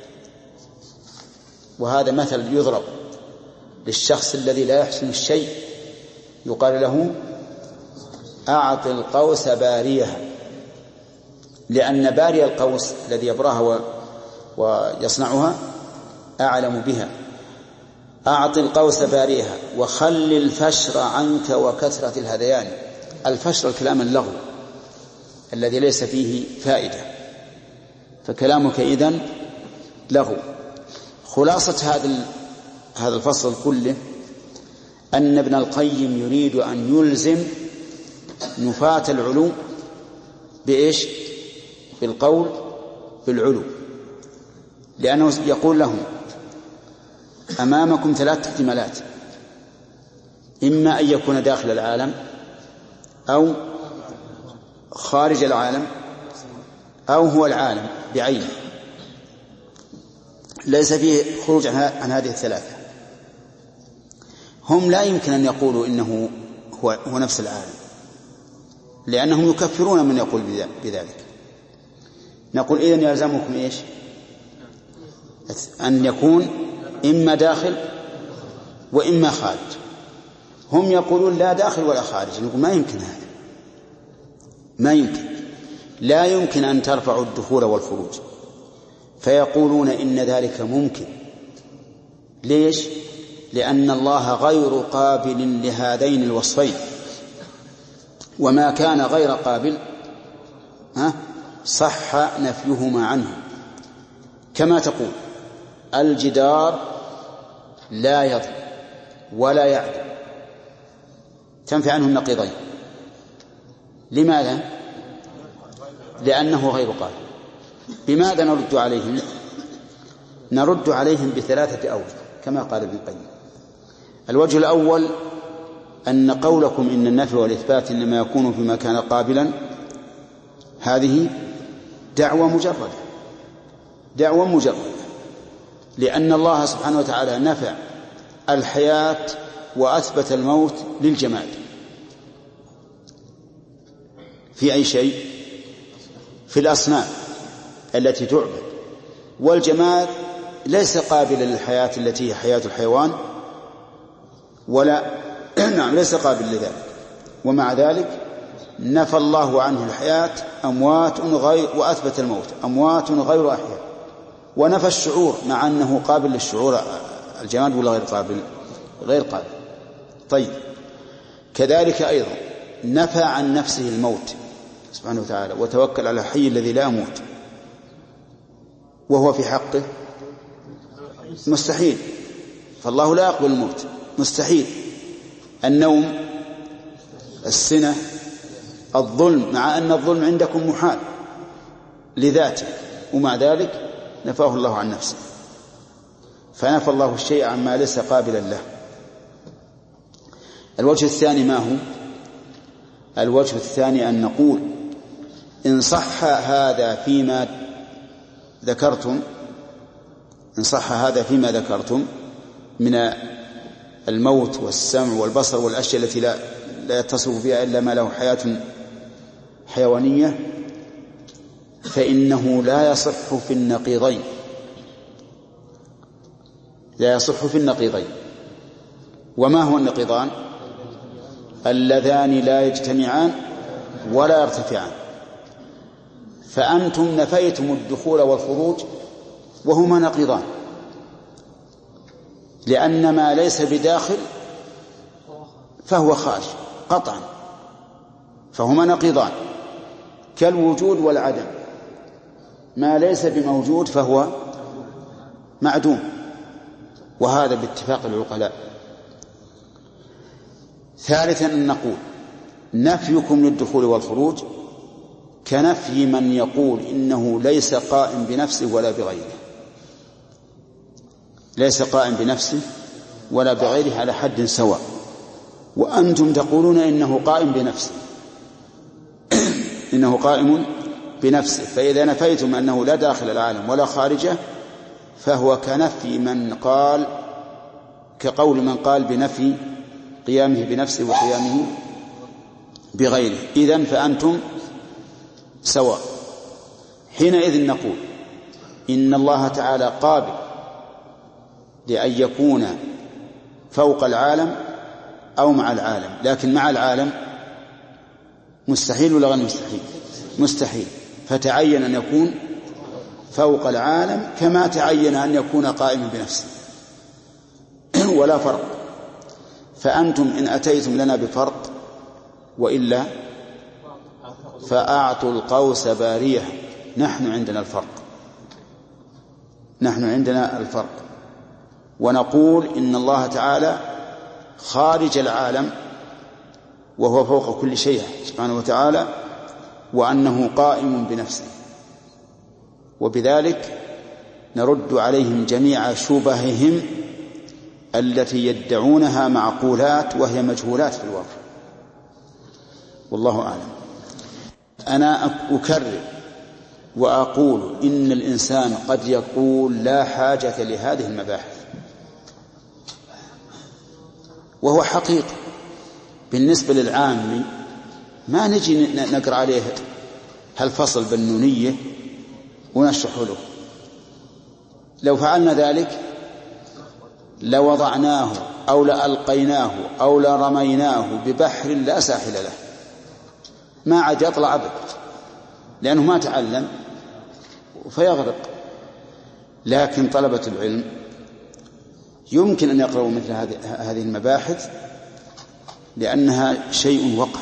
وهذا مثل يضرب للشخص الذي لا يحسن الشيء، يقال له أعط القوس باريها، لأن باري القوس الذي يبراها ويصنعها أعلم بها. أعط القوس باريها وخل الفشر عنك وكثرة الهذيان. الفشر الكلام اللغو الذي ليس فيه فائدة، فكلامك إذن لغو. خلاصة هذا هذا الفصل كله أن ابن القيم يريد أن يلزم نفاة العلو بإيش؟ بالقول بالعلو، لأنه يقول لهم أمامكم ثلاث احتمالات: إما أن يكون داخل العالم أو خارج العالم أو هو العالم بعينه، ليس فيه خروج عن هذه الثلاثة. هم لا يمكن أن يقولوا إنه هو, هو نفس العالم، لأنهم يكفرون من يقول بذلك. نقول إذن يلزمكم إيش؟ أن يكون إما داخل وإما خارج. هم يقولون لا داخل ولا خارج، نقول ما يمكن هذا، ما يمكن، لا يمكن أن ترفعوا الدخول والخروج. فيقولون إن ذلك ممكن. ليش؟ لأن الله غير قابل لهذين الوصفين، وما كان غير قابل ها صح نفيهما عنه. كما تقول الجدار لا يضل ولا يعدل، تنفي عنه النقيضين. لماذا؟ لأنه غير قابل. بماذا نرد عليهم؟ نرد عليهم بثلاثة أوجه كما قال ابن القيم. الوجه الأول أن قولكم إن النفي والإثبات إنما يكون فيما كان قابلا هذه دعوة مجردة، دعوة مجردة، لأن الله سبحانه وتعالى نفى الحياة وأثبت الموت للجماد. في أي شيء؟ في الأصنام التي تعبد، والجماد ليس قابلا للحياة التي هي حياة الحيوان، ولا نعم ليس قابل لذلك. ومع ذلك نفى الله عنه الحياة أموات غير وأثبت الموت أموات غير أحياء، ونفى الشعور مع أنه قابل للشعور الجماد ولا غير قابل؟ غير قابل. طيب، كذلك أيضا نفى عن نفسه الموت سبحانه وتعالى وتوكل على الحي الذي لا يموت، وهو في حقه مستحيل، فالله لا يقبل الموت، مستحيل. النوم، السنة، الظلم، مع أن الظلم عندكم محال لذاته، ومع ذلك نفاه الله عن نفسه. فنفى الله الشيء عما ليس قابلا له. الوجه الثاني ما هو؟ الوجه الثاني أن نقول إن صح هذا فيما ذكرتم إن صح هذا فيما ذكرتم من الموت والسمع والبصر والأشياء التي لا, لا يتصف بها إلا ما له حياة حيوانية، فإنه لا يصح في النقيضين لا يصح في النقيضين. وما هو النقيضان؟ اللذان لا يجتمعان ولا يرتفعان. فأنتم نفيتم الدخول والخروج وهما نقيضان، لأن ما ليس بداخل فهو خارج قطعا، فهما نقيضان كالوجود والعدم. ما ليس بموجود فهو معدوم، وهذا باتفاق العقلاء. ثالثا أن نقول نفيكم للدخول والخروج كنفي من يقول إنه ليس قائم بنفسه ولا بغيره، ليس قائم بنفسه ولا بغيره على حد سواء، وأنتم تقولون إنه قائم بنفسه إنه قائم بنفسه. فإذا نفيتم أنه لا داخل العالم ولا خارجه فهو كنفي من قال كقول من قال بنفي قيامه بنفسه وقيامه بغيره. إذن فأنتم سواء. حينئذ نقول إن الله تعالى قابل لأن يكون فوق العالم أو مع العالم، لكن مع العالم مستحيل ولا غير مستحيل؟ مستحيل. فتعين أن يكون فوق العالم كما تعين أن يكون قائما بنفسه ولا فرق. فأنتم إن أتيتم لنا بفرق وإلا فأعطوا القوس بارية. نحن عندنا الفرق نحن عندنا الفرق ونقول إن الله تعالى خارج العالم وهو فوق كل شيء سبحانه وتعالى، وأنه قائم بنفسه. وبذلك نرد عليهم جميع شبههم التي يدعونها معقولات وهي مجهولات في الواقع، والله أعلم. أنا أكرر وأقول إن الإنسان قد يقول لا حاجة لهذه المباحث، وهو حقيقة بالنسبة للعام ما نجي نقرأ عليه هالفصل بالنونية ونشرح له. لو فعلنا ذلك لوضعناه أو لألقيناه أو لرميناه ببحر لا ساحل له، ما عاد يطلع أبدا، لأنه ما تعلم فيغرق. لكن طلبة العلم يمكن أن يقرأوا مثل هذه المباحث لأنها شيء وقع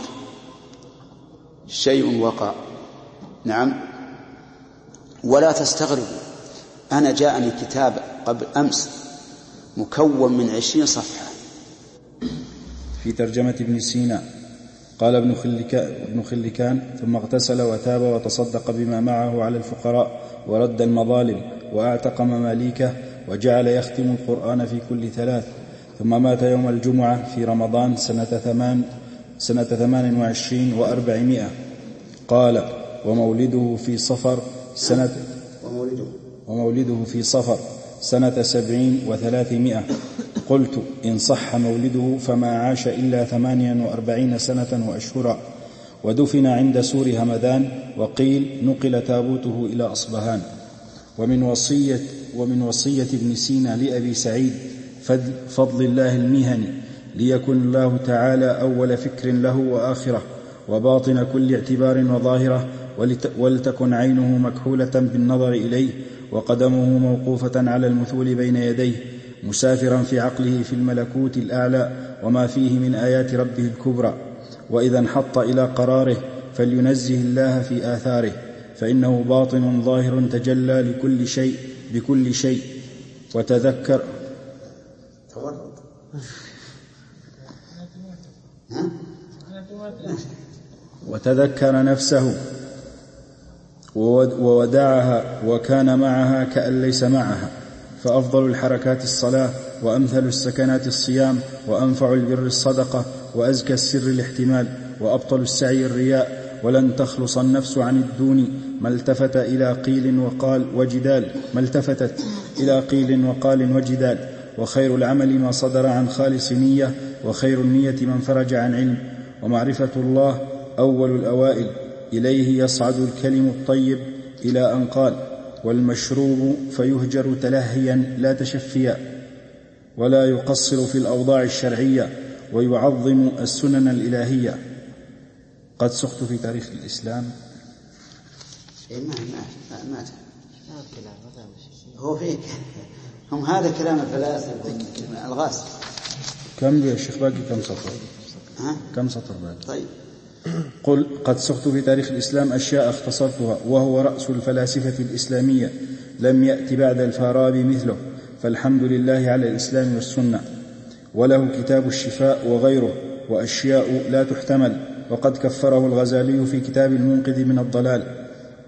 شيء وقع نعم. ولا تستغربوا، أنا جاءني كتاب قبل أمس مكون من عشرين صفحة في ترجمة ابن سينا. قال ابن خلكان, ابن خلكان ثم اغتسل وتاب وتصدق بما معه على الفقراء ورد المظالم وأعتق مماليكه وجعل يختم القرآن في كل ثلاث، ثم مات يوم الجمعة في رمضان سنة ثمان سنة ثمان وعشرين وأربعمائة. قال ومولده في صفر سنة ومولده, ومولده في صفر سنة سبعين وثلاثمائة. قلت إن صح مولده فما عاش إلا ثمانيا وأربعين سنة وأشهرا، ودفن عند سور همدان، وقيل نقل تابوته إلى أصبهان. ومن وصية, ومن وصية ابن سينا لأبي سعيد فضل الله المهني ليكن الله تعالى أول فكر له وآخرة وباطن كل اعتبار وظاهرة، ولتكن عينه مكحولة بالنظر إليه وقدمه موقوفة على المثول بين يديه، مسافرا في عقله في الملكوت الأعلى وما فيه من آيات ربه الكبرى. وإذا انحط إلى قراره فلينزه الله في آثاره، فإنه باطن ظاهر تجلى لكل شيء بكل شيء. وتذكر وتذكر نفسه وودعها وكان معها كأن ليس معها، فأفضل الحركات الصلاة، وأمثل السكنات الصيام، وأنفع البر الصدقة، وأزكى السر الاحتمال، وأبطل السعي الرياء، ولن تخلص النفس عن الدون ما التفت إلى قيل وقال وجدال ما التفتت إلى قيل وقال وجدال. وخير العمل ما صدر عن خالص نية، وخير النية من فرج عن علم. ومعرفة الله أول الأوائل، إليه يصعد الكلم الطيب، إلى أن قال: والمشروب فيهجر تلهيا لا تشفيا، ولا يقصر في الأوضاع الشرعية، ويعظم السنن الإلهية. قد سقت في تاريخ الإسلام. ما ما ما ما هو فيك هم هذا كلام الفلاسفة الغاز. كم يا شيخ باقي؟ كم سطر؟ ها؟ كم سطر باقي؟ طيب. قل: قد سقت في تاريخ الإسلام أشياء اختصرتها، وهو رأس الفلاسفة الإسلامية، لم يأت بعد الفارابي مثله، فالحمد لله على الإسلام والسنة. وله كتاب الشفاء وغيره، وأشياء لا تحتمل. وقد كفره الغزالي في كتاب المنقذ من الضلال،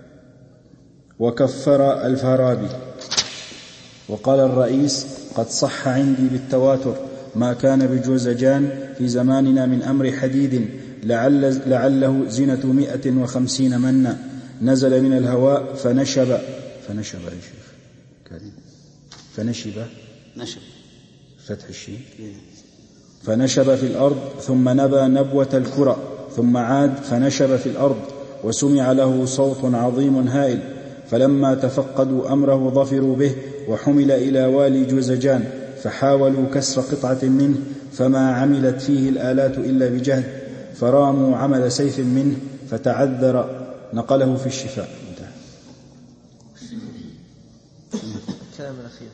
وكفر الفارابي. وقال الرئيس: قد صح عندي بالتواتر ما كان بجوزجان في زماننا من أمر حديد، لعل لعله زنة مئة وخمسين منا، نزل من الهواء فنشب فنشب يا شيخ كريم فنشب نشب فتح الشين فنشب في الأرض، ثم نبى نبوة الكرة، ثم عاد فنشب في الأرض، وسمع له صوت عظيم هائل، فلما تفقدوا أمره ظفروا به، وحمل إلى والي جوزجان، فحاولوا كسر قطعة منه، فما عملت فيه الآلات إلا بجهد، فراموا عمل سيف منه فتعذر، نقله في الشفاء. كلام الأخير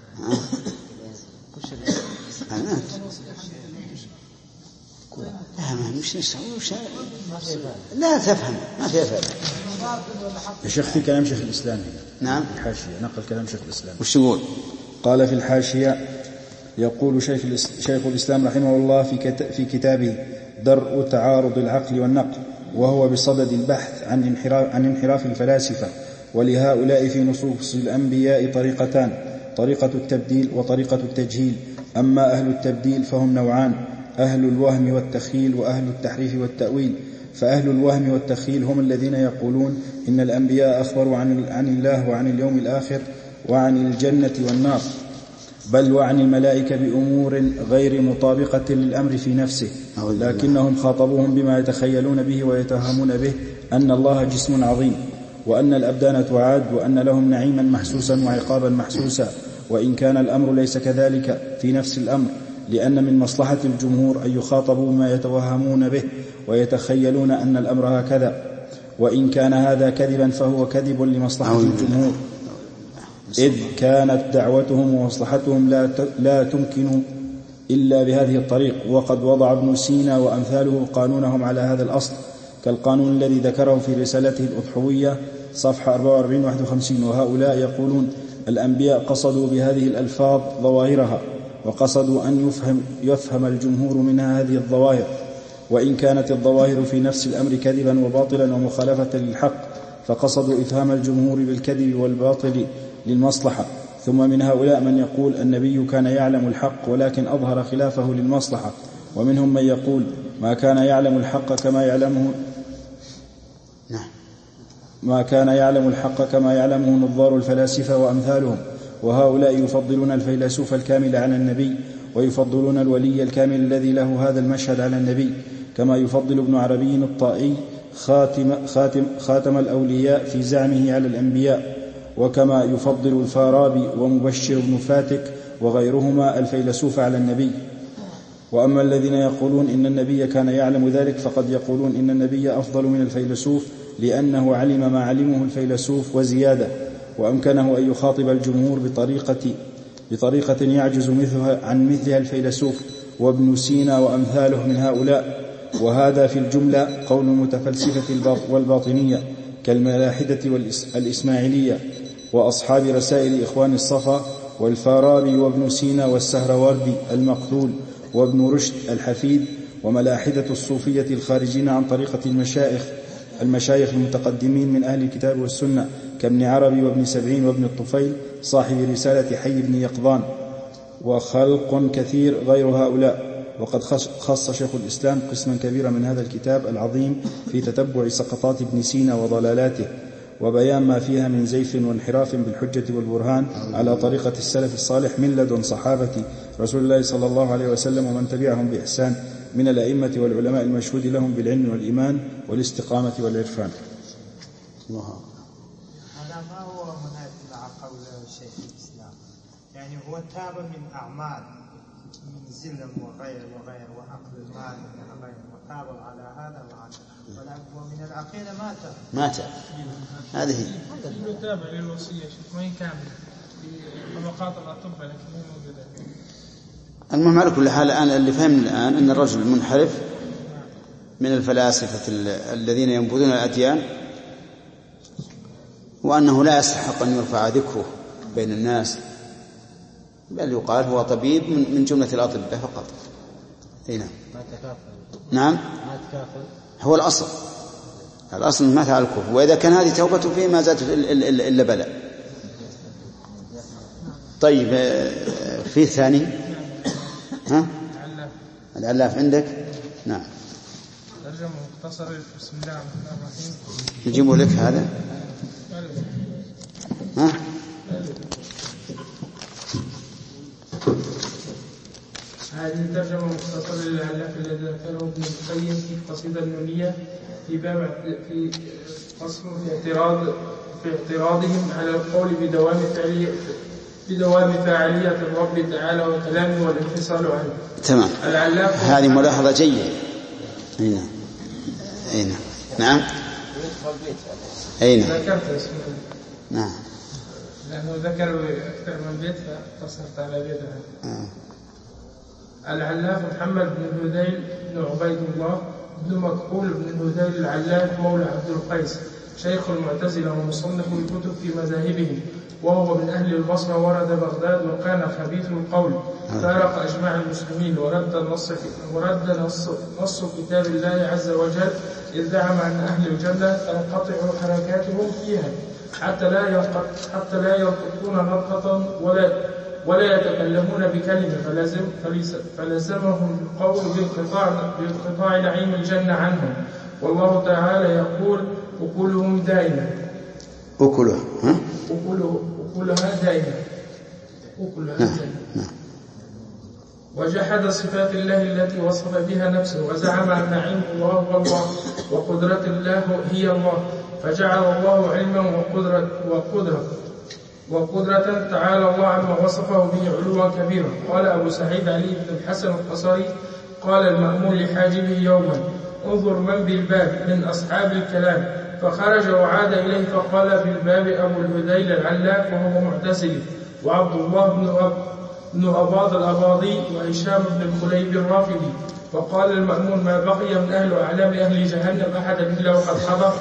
لا مش مش لا تفهم ما فيها فائدة يا شيخ. في كلام شيخ الإسلام هنا. نعم. الحاشية نقل كلام شيخ الإسلام. وش يقول؟ قال في الحاشية: يقول شيخ, شيخ الإسلام رحمه الله في كتابه درء تعارض العقل والنقل، وهو بصدد البحث عن انحراف, عن انحراف الفلاسفة. ولهؤلاء في نصوص الأنبياء طريقتان: طريقة التبديل وطريقة التجهيل. أما أهل التبديل فهم نوعان: أهل الوهم والتخيل، وأهل التحريف والتأويل. فأهل الوهم والتخيل هم الذين يقولون إن الأنبياء أخبروا عن, عن الله وعن اليوم الآخر وعن الجنة والنار، بل وعن الملائكة بأمور غير مطابقة للأمر في نفسه، لكنهم خاطبوهم بما يتخيلون به ويتهمون به أن الله جسم عظيم، وأن الأبدان تعاد، وأن لهم نعيما محسوسا وعقابا محسوسا، وإن كان الأمر ليس كذلك في نفس الأمر، لأن من مصلحة الجمهور أن يخاطبوا بما يتوهمون به ويتخيلون أن الأمر هكذا، وإن كان هذا كذبا فهو كذب لمصلحة الجمهور، إذ كانت دعوتهم ومصلحتهم لا لا تمكن إلا بهذه الطريق. وقد وضع ابن سينا وأمثاله قانونهم على هذا الأصل، كالقانون الذي ذكره في رسالته الأضحوية صفحة أربعة وأربعين واحد وخمسين. وهؤلاء يقولون الأنبياء قصدوا بهذه الألفاظ ظواهرها، وقصدوا أن يفهم, يفهم الجمهور منها هذه الظواهر، وإن كانت الظواهر في نفس الأمر كذبا وباطلا ومخالفة للحق، فقصدوا إفهام الجمهور بالكذب والباطل للمصلحة. ثم من هؤلاء من يقول النبي كان يعلم الحق ولكن أظهر خلافه للمصلحة، ومنهم من يقول ما كان يعلم الحق كما يعلمه ما كان يعلم الحق كما يعلمه نظار الفلاسفة وأمثالهم. وهؤلاء يفضلون الفيلسوف الكامل على النبي، ويفضلون الولي الكامل الذي له هذا المشهد على النبي، كما يفضل ابن عربي الطائي خاتم, خاتم, خاتم الأولياء في زعمه على الأنبياء، وكما يفضل الفارابي ومبشر بن فاتك وغيرهما الفيلسوف على النبي. وأما الذين يقولون إن النبي كان يعلم ذلك، فقد يقولون إن النبي أفضل من الفيلسوف، لأنه علم ما علمه الفيلسوف وزيادة، وأمكنه أن يخاطب الجمهور بطريقة, بطريقة يعجز مثلها عن مثلها الفيلسوف وابن سينا وأمثاله من هؤلاء. وهذا في الجملة قول المتفلسفة والباطنية كالملاحدة والإسماعيلية وأصحاب رسائل إخوان الصفا، والفارابي وابن سينا والسهروردي المقتول وابن رشد الحفيد، وملاحدة الصوفية الخارجين عن طريقة المشايخ المشايخ المتقدمين من أهل الكتاب والسنة كابن عربي وابن سبعين وابن الطفيل صاحب رسالة حي بن يقظان، وخلق كثير غير هؤلاء. وقد خص شيخ الإسلام قسما كبيرا من هذا الكتاب العظيم في تتبع سقطات ابن سينا وضلالاته وبيان ما فيها من زيف وانحراف بالحجة والبرهان على طريقة السلف الصالح من لدن صحابة رسول الله صلى الله عليه وسلم ومن تبعهم بإحسان من الأئمة والعلماء المشهود لهم بالعلم والإيمان والاستقامة والعرفان. الله. هذا ما هو مناسب مع قول شيخ الإسلام، يعني هو تاب من أعمال من زلم وغير وغير وأخذ المال من غير وتاب على هذا وعلى هذا، ومن العقيدة ما تاب ما تاب. هذه هي تابع للوصية وين كامل في طبقات الأطباء لكن مو موجودة. المهم على كل حال الآن اللي فهمنا الآن أن الرجل المنحرف من الفلاسفة الذين ينبذون الأديان، وأنه لا يستحق أن يرفع ذكره بين الناس، بل يقال هو طبيب من جملة الأطباء فقط. نعم. نعم هو الأصل، الأصل مات على الكفر، وإذا كان هذه توبته فيه ما زادت إلا بلاء. طيب في ثاني ها العلاف عندك؟ نعم. ترجمة مختصرة بسم الله الرحمن الرحيم. نجيبه لك هذا ها؟ هذه الترجمة مختصرة للعلاف الذي ذكره ابن القيم في القصيدة النونية في باب في فصل في اعتراض في اعتراضهم على القول بدوام فعلية بدوام فاعلية الرب تعالى وكلامه والانفصال عنه. تمام. هذه ملاحظة جيدة. هنا هنا نعم هنا ذكرت اسمه. نعم لأنه ذكر أكثر من بيت فاقتصرت على بيت. آه. العلاف محمد بن هذيل بن عبيد الله بن مكحول بن هذيل العلاف مولى عبد القيس، شيخ المعتزلة ومصنف الكتب في مذاهبهم، وهو من أهل البصرة، ورد بغداد وكان خبيث القول، فارق أجماع المسلمين ورد نص ورد نص, نص كتاب الله عز وجل، إذ زعم أن أهل الجنة تنقطع حركاتهم فيها حتى لا حتى لا ينطقون نطقة ولا ولا يتكلمون بكلمة، فلازم فلزمهم القول بانقطاع بانقطاع نعيم الجنة عنهم. والله تعالى يقول: أكلهم دائما أكلها ها أكلها دائما أكلها دائما. وجحد صفات الله التي وصف بها نفسه، وزعم أن نعيم الله هو الله وقدرة الله هي الله، فجعل الله علما وقدرة وقدرة وقدرة تعالى الله عما وصفه به علوا كبيرا. قال أبو سعيد علي بن الحسن القصري: قال المأمون لحاجبه يوما: انظر من بالباب من أصحاب الكلام، فخرج وعاد إليه فقال بالباب أبو الهذيل العلاف وهو معتزلي، وعبد الله بن أب بن أباض الأباضي، وهشام بن الخليب الرافضي. فقال المأمون: ما بقي من أهل أعلام أهل جهنم أحدا إلا وقد حضر.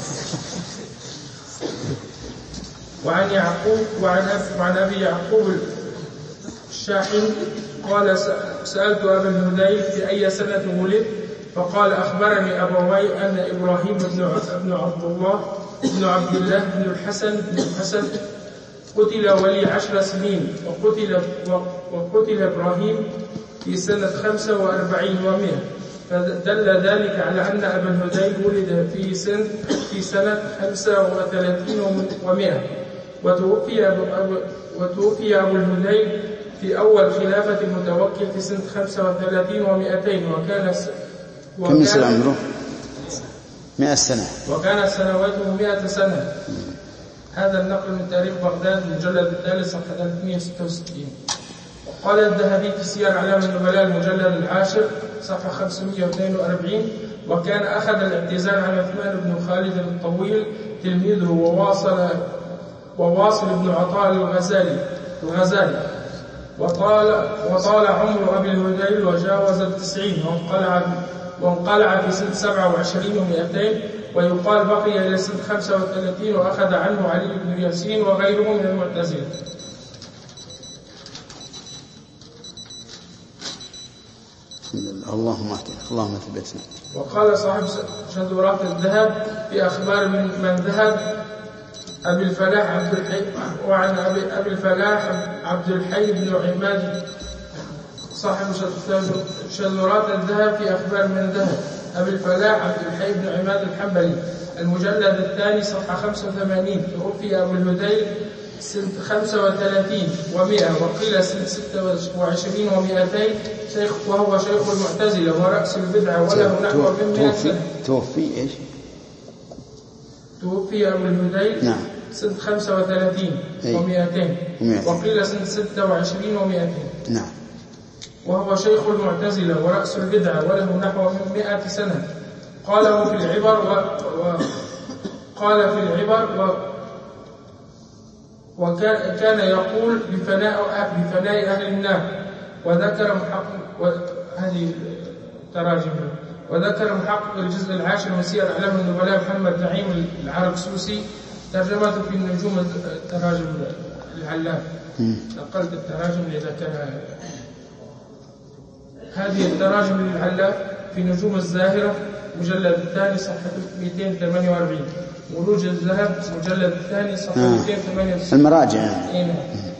وعن يعقوب وعن وعن أبي يعقوب الشاحن قال: سألت أبا الهذيل في أي سنة ولد؟ فقال: أخبرني أبوي أن إبراهيم بن عبد الله بن عبد الله بن الحسن بن الحسن قتل ولي عشر سنين، وقتل وقتل إبراهيم في سنة خمسة وأربعين ومئة، فدل ذلك على أن أبا الهذيل ولد في سنة في سنة خمسة وثلاثين ومئة، وتوفي أبو وتوفي أبو الهذيل في أول خلافة المتوكل في سنة خمسة وثلاثين ومئتين، وكان كم سنة عمره؟ مئة سنة، وكانت سنواته مئة سنة. هذا النقل من تاريخ بغداد المجلد الثالث صفحة ثلاثمئة وستة وستين. وقال الذهبي في سير أعلام النبلاء المجلد العاشر صفحة خمسمئة واثنين وأربعين: وكان أخذ الاعتزال عن عثمان بن خالد الطويل تلميذه وواصل وواصل بن عطاء الغزالي الغزالي وطال وطال عمر أبي الهذيل وجاوز التسعين، وانقلع وانقلع في سنة سبعة وعشرين ومئتين، ويقال بقي إلى سنة خمسة وثلاثين، وأخذ عنه علي بن ياسين وغيره من المعتزلة. اللهم اهدنا اللهم ثبتنا. وقال صاحب شذورات الذهب في أخبار من, من ذهب أبي الفلاح عبد الحي وعن أبي, أبي الفلاح عبد الحي بن عماد صاحب شذرات الذهب في أخبار من ذهب أبي الفلاح عبد الحي بن عماد الحنبلي، المجلد الثاني صفحة خمسة وثمانين. توفي أبو الهذيل سنة خمسة وثلاثين ومئة، وقيل سنة ستة وعشرين ومئتين، شيخ وهو شيخ المعتزلة ورأس البدعة، وله نحو من مئة سنة. توفي إيش؟ توفي أبو الهذيل نعم سنة خمسة وثلاثين ومئتين، وقيل سنة ستة وعشرين ومئتين. نعم. وهو شيخ المعتزلة ورأس البدعة، وله نحو من مئة سنة. قاله في العبر و... و... قال في العبر و... وكان يقول بفناء بفناء أهل النار. وذكر محقق و... هذه تراجم. وذكر محقق الجزء العاشر من سير أعلام النبلاء محمد نعيم العرقسوسي ترجمته في النجوم التراجم العلام. نقلت التراجم إذا كان هذه التراجم للعلاف في نجوم الزاهرة مجلد الثاني صفحة مئتين وثمانية وأربعين، ولوج الذهب مجلد الثاني صفحة آه. مئتين وثمانية وستين. المراجع يعني.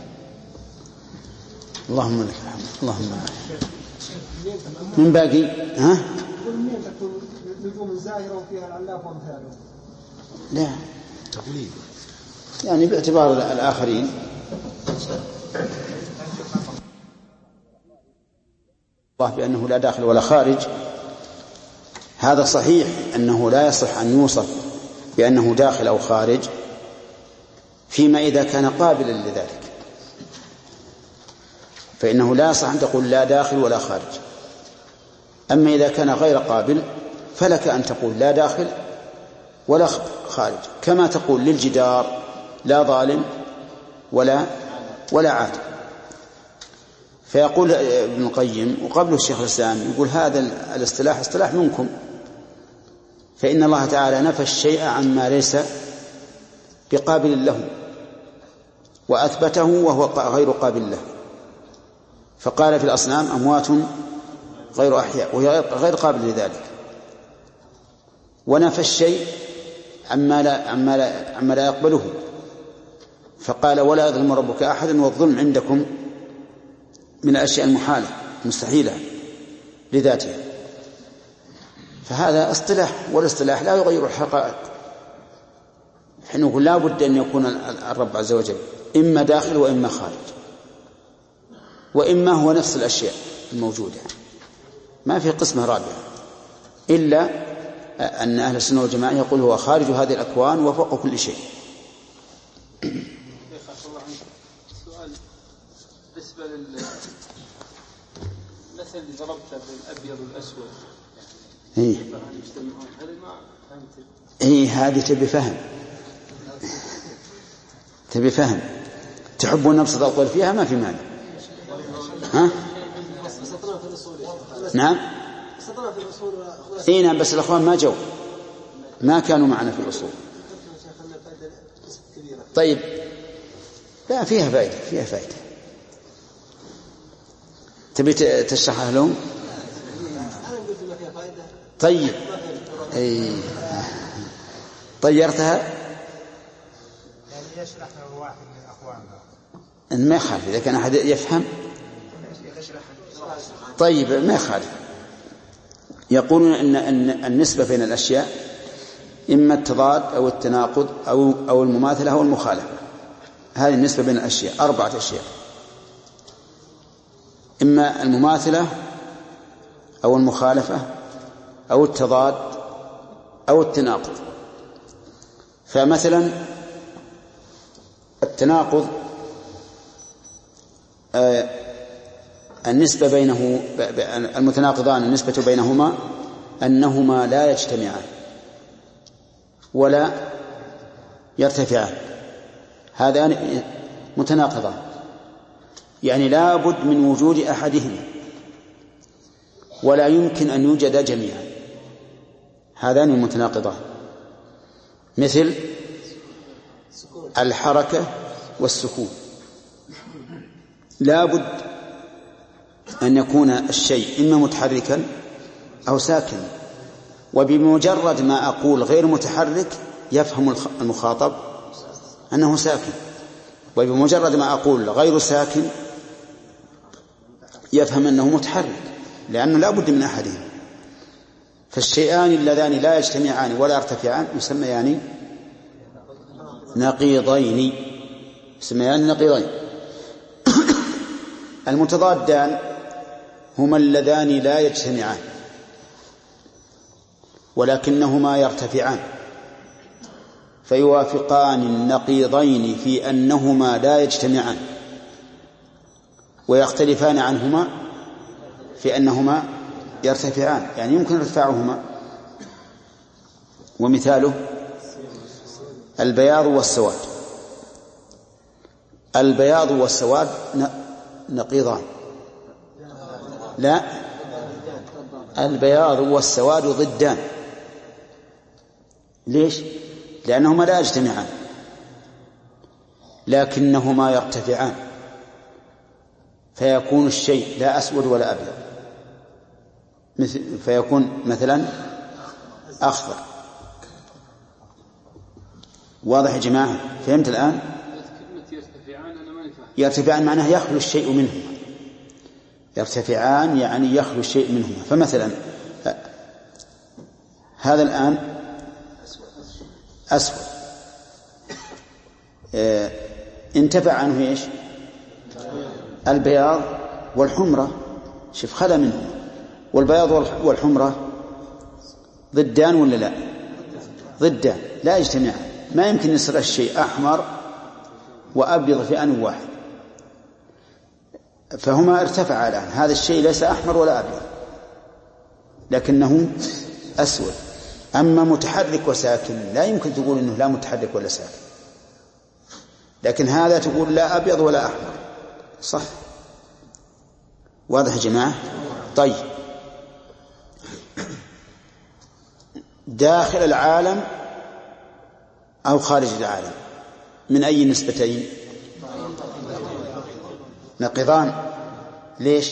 اللهم لك الحمد. اللهم لك. من باقي ها؟ نجوم الزاهرة وفيها العلاف وامثاله. لا تقليد يعني باعتبار الآخرين. الله بأنه لا داخل ولا خارج، هذا صحيح أنه لا يصح أن يوصف بأنه داخل أو خارج فيما إذا كان قابلا لذلك، فإنه لا يصح أن تقول لا داخل ولا خارج. أما إذا كان غير قابل فلك أن تقول لا داخل ولا خارج، كما تقول للجدار لا ظالم ولا ولا عادل. فيقول ابن القيم وقبله الشيخ الإسلام يقول هذا الاصطلاح اصطلاح منكم، فإن الله تعالى نفى الشيء عما ليس بقابل له وأثبته وهو غير قابل له، فقال في الأصنام أموات غير أحياء وهي غير قابل لذلك، ونفى الشيء عما لا, عما لا, عما لا يقبله، فقال ولا يظلم ربك أحدا والظلم عندكم من الأشياء المحالة مستحيلة لذاتها. فهذا اصطلاح، والاصطلاح لا يغير الحقائق. حين نقول لا بد أن يكون الرب عز وجل إما داخل وإما خارج، وإما هو نفس الأشياء الموجودة، ما في قسمة رابعة، إلا أن أهل السنة والجماعة يقول هو خارج هذه الأكوان وفوق كل شيء. سؤال بالنسبة للمثل اللي ضربته بالأبيض والأسود، إيه إيه هذه تبي فهم، تبي فهم، تحبون نبسط القول فيها ما في مانع. ها؟ نعم إيه نعم، بس الأخوان ما جو، ما كانوا معنا في الأصول. طيب لا فيها فائدة، فيها فائدة. تبي تشرحها لهم؟ طيب أي طيرتها يعني يشرح واحد من أخواننا إن ما يخالف إذا كان أحد يفهم. طيب ما يخالف. يقولون إن, إن النسبة بين الأشياء إما التضاد أو التناقض أو أو المماثلة أو المخالفة. هذه النسبة بين الأشياء أربعة أشياء، إما المماثلة أو المخالفة أو التضاد أو التناقض. فمثلا التناقض آه النسبة بينه المتناقضان النسبة بينهما أنهما لا يجتمعان ولا يرتفعان، هذان متناقضان، يعني لا بد من وجود أحدهما ولا يمكن أن يوجد جميعا، هذان متناقضان، مثل الحركة والسكون. لا بد أن يكون الشيء إما متحركا أو ساكنا، وبمجرد ما أقول غير متحرك يفهم المخاطب أنه ساكن، وبمجرد ما أقول غير ساكن يفهم أنه متحرك، لأنه لا بد من أحدهم. فالشيئان اللذان لا يجتمعان ولا يرتفعان يسميان نقيضين، يسميان نقيضين. المتضادان هما اللذان لا يجتمعان ولكنهما يرتفعان، فيوافقان النقيضين في أنهما لا يجتمعان، ويختلفان عنهما في أنهما يرتفعان، يعني يمكن ارتفاعهما. ومثاله البياض والسواد. البياض والسواد نقيضان، لا، البياض والسواد ضدان. ليش؟ لأنهما لا يجتمعان لكنهما يرتفعان، فيكون الشيء لا أسود ولا أبيض، فيكون مثلا أخضر. واضح يا جماعة؟ فهمت الآن؟ يرتفعان معناه يخلو الشيء منهما، يرتفعان يعني يخلو الشيء منهما. فمثلا هذا الآن أسود، اه انتفع عنه إيش؟ البياض والحمرة، شوف خلى منهما. والبياض والحمرة ضدان ولا لا؟ ضدان، لا يجتمعان. ما يمكن يصير الشيء أحمر وأبيض في آن واحد، فهما ارتفعا الآن. هذا الشيء ليس أحمر ولا أبيض لكنه أسود. أما متحرك وساكن لا يمكن تقول إنه لا متحرك ولا ساكن، لكن هذا تقول لا أبيض ولا أحمر، صح؟ واضح يا جماعة؟ طيب، داخل العالم أو خارج العالم، من أي نسبتين؟ نقيضان. ليش؟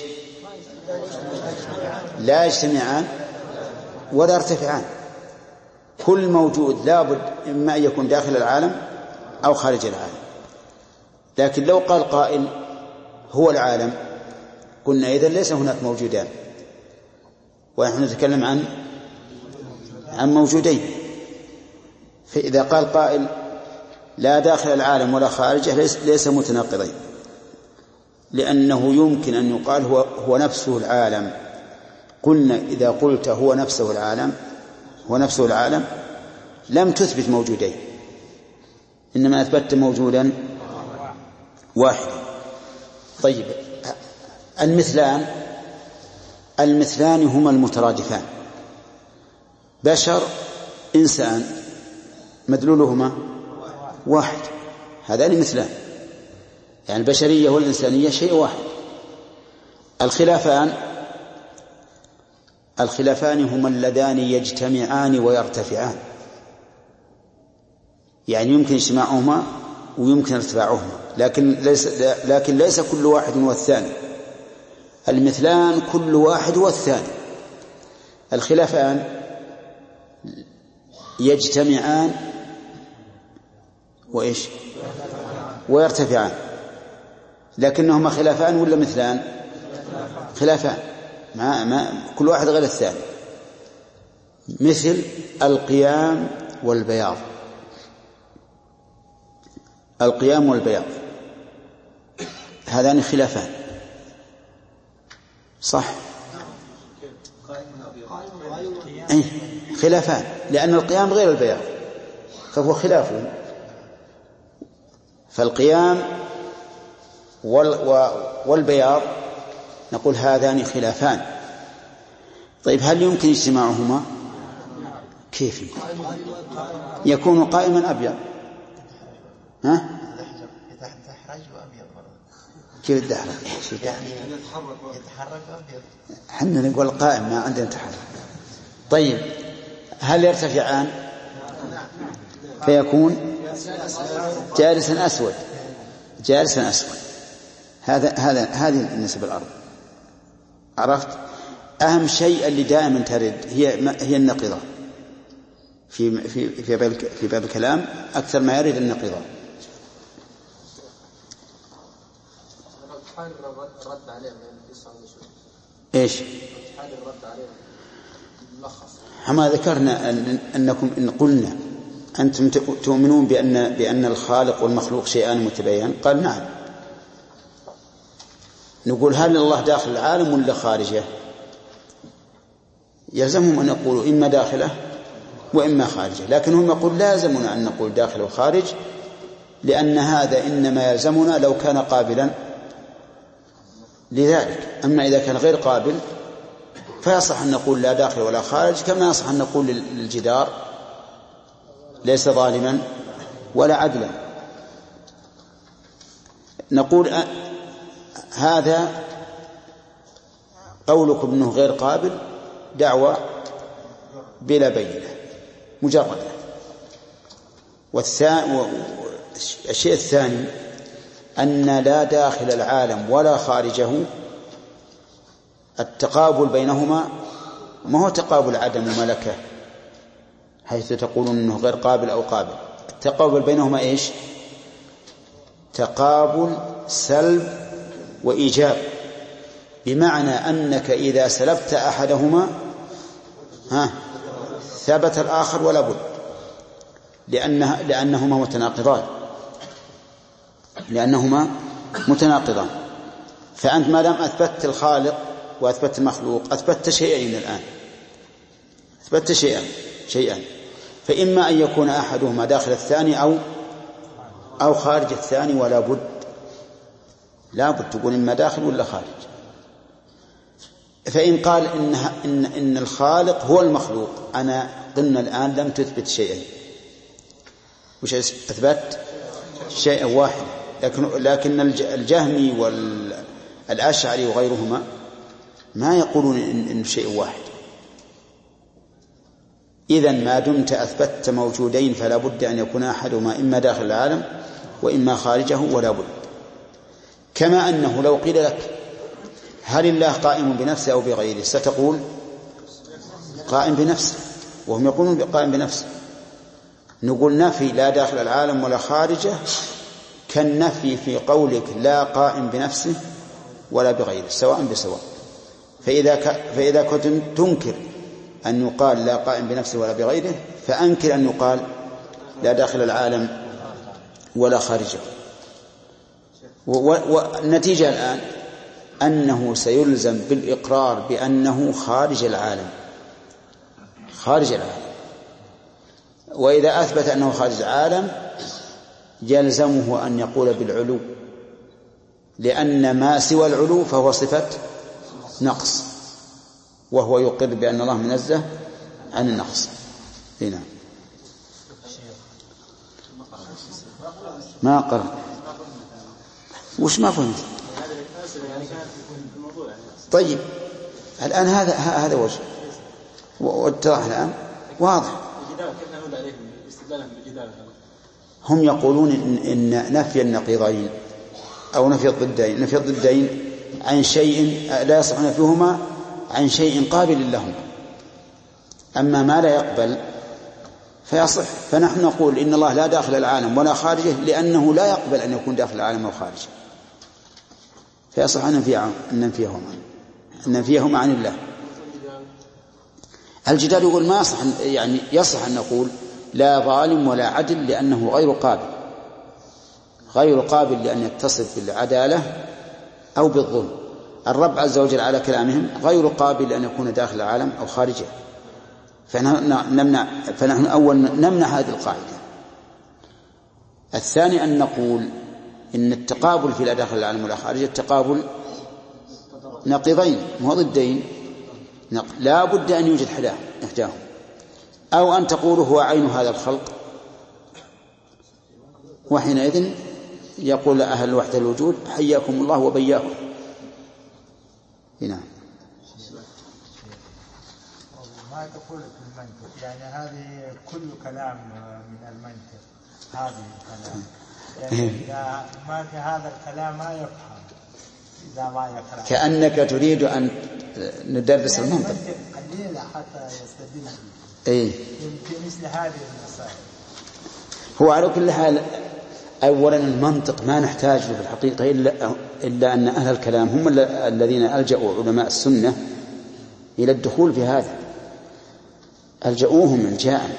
لا يجتمعان ولا يرتفعان. كل موجود لابد إما أن يكون داخل العالم أو خارج العالم. لكن لو قال قائل هو العالم، قلنا إذن ليس هناك موجودان، ونحن نتكلم عن عن موجودين. فإذا قال قائل لا داخل العالم ولا خارجه ليس, ليس متناقضين، لأنه يمكن أن يقال هو, هو نفسه العالم. قلنا إذا قلت هو نفسه العالم هو نفسه العالم لم تثبت موجودين، إنما أثبت موجودا واحدا. طيب، المثلان المثلان هما المترادفان، بشر إنسان مدلولهما واحد، هذان مثلان، يعني البشرية والإنسانية شيء واحد. الخلافان الخلافان هما اللذان يجتمعان ويرتفعان، يعني يمكن اجتماعهما ويمكن ارتفاعهما، لكن ليس لكن ليس كل واحد والثاني. المثلان كل واحد والثاني. الخلافان يجتمعان وإيش ويرتفعان، لكنهما خلافان ولا مثلان؟ خلافان، ما ما كل واحد غير الثاني. مثل القيام والبياض. القيام والبياض هذان خلافان، صح؟ أي خلافان، لأن القيام غير البياض فهو خلاف. فالقيام والبياض نقول هذان خلافان. طيب، هل يمكن اجتماعهما؟ كيف يكون قائما أبيض؟ ها؟ كيف الدحرج؟ يتحرك أبيض. حنا نقول قائم، ما عندنا تحرك. طيب، هل يرتفعان فيكون جالسا أسود؟ جالسا أسود، هذا هذا هذه النسبة الأرض. عرفت؟ أهم شيء اللي دائما ترد هي هي النقيضة في في في باب في باب الكلام، أكثر ما يرد النقيضة. رد عليه النبي صلى الله عليه وسلم إيش ما ذكرنا أن أنكم إن قلنا أنتم تؤمنون بأن بأن الخالق والمخلوق شيئان متباينان؟ قال نعم. نقول هل الله داخل العالم ولا خارجه؟ يلزمهم أن يقولوا إما داخله وإما خارجه، لكن هم يقول لازمنا أن نقول داخل وخارج، لأن هذا إنما يلزمنا لو كان قابلا لذلك. أما إذا كان غير قابل فيصح أن نقول لا داخل ولا خارج، كما يصح أن نقول للجدار ليس ظالما ولا عدلا. نقول هذا قولكم أنه غير قابل دعوة بلا بينة مجردة. والشيء الثاني أن لا داخل العالم ولا خارجه التقابل بينهما ما هو تقابل عدم وملكة حيث تقولون أنه غير قابل أو قابل. التقابل بينهما إيش؟ تقابل سلب وإيجاب، بمعنى أنك إذا سلبت أحدهما ها ثبت الآخر ولا بد، لأنه لأنهما متناقضان لأنهما متناقضان فأنت ما دام أثبتت الخالق وأثبتت المخلوق أثبتت شيئين الآن، أثبتت شيئا شيئا فإما أن يكون أحدهما داخل الثاني أو أو خارج الثاني، ولا بد لا بد تقول إما داخل ولا خارج. فإن قال إن, إن, إن الخالق هو المخلوق، أنا قلنا الآن لم تثبت شيئين، وش أثبت؟ شيئا واحد. لكن, لكن الجهمي والأشعري وغيرهما ما يقولون إن, إن شيء واحد. إذن ما دمت أثبتت موجودين فلا بد أن يكون أحدهما إما داخل العالم وإما خارجه ولا بد. كما أنه لو قيل لك هل الله قائم بنفسه أو بغيره ستقول قائم بنفسه، وهم يقولون قائم بنفسه. نقول نفي لا داخل العالم ولا خارجه كالنفي في قولك لا قائم بنفسه ولا بغيره سواء بسواء. فإذا, ك... فإذا كنت تنكر أن يقال لا قائم بنفسه ولا بغيره فأنكر أن يقال لا داخل العالم ولا خارجه. والنتيجة الآن أنه سيلزم بالإقرار بأنه خارج العالم خارج العالم وإذا أثبت أنه خارج العالم يلزمه أن يقول بالعلو، لأن ما سوى العلو فهو صفة نقص، وهو يقر بأن الله منزه عن النقص. هنا ما قرر وش ما فهمت؟ طيب الآن هذا هذا وجه واتضح الآن واضح. هم يقولون إن, إن نفي النقيضين أو نفي الضدين نفي الضدين عن شيء لا يصح نفيهما عن شيء قابل لهما، أما ما لا يقبل فيصح. فنحن نقول إن الله لا داخل العالم ولا خارجه لأنه لا يقبل أن يكون داخل العالم أو خارجه، فيصح أن ننفيهما أن ننفيهما عن الله. الجدال يقول ما يصح، يعني يصح أن نقول لا ظالم ولا عدل لأنه غير قابل غير قابل لأن يتصف بالعدالة أو بالظلم. الرب عز وجل على كلامهم غير قابل لأن يكون داخل العالم أو خارجه، فنمنع فنحن أول نمنع هذه القاعدة. الثاني أن نقول إن التقابل في لا داخل العالم ولا خارجه التقابل نقيضين مو ضدين، لا بد أن يوجد إحداهم، أو أن تقول هو عين هذا الخلق، وحينئذ يقول أهل وحدة الوجود حياكم الله وبياكم. هنا ما تقول في المنطق، يعني هذه كل كلام من المنطق، هذه الكلام يعني إذا ما في هذا الكلام ما يفهم إذا ما يقرأ. كأنك تريد أن ندرس يعني المنطق قليلا حتى يستدل إيه؟ في مثل هذه المسائل. هو على كل حال أولا المنطق ما نحتاج له في الحقيقة إلا, إلا أن أهل الكلام هم الذين ألجأوا علماء السنة إلى الدخول في هذا، ألجأوهم الجاء.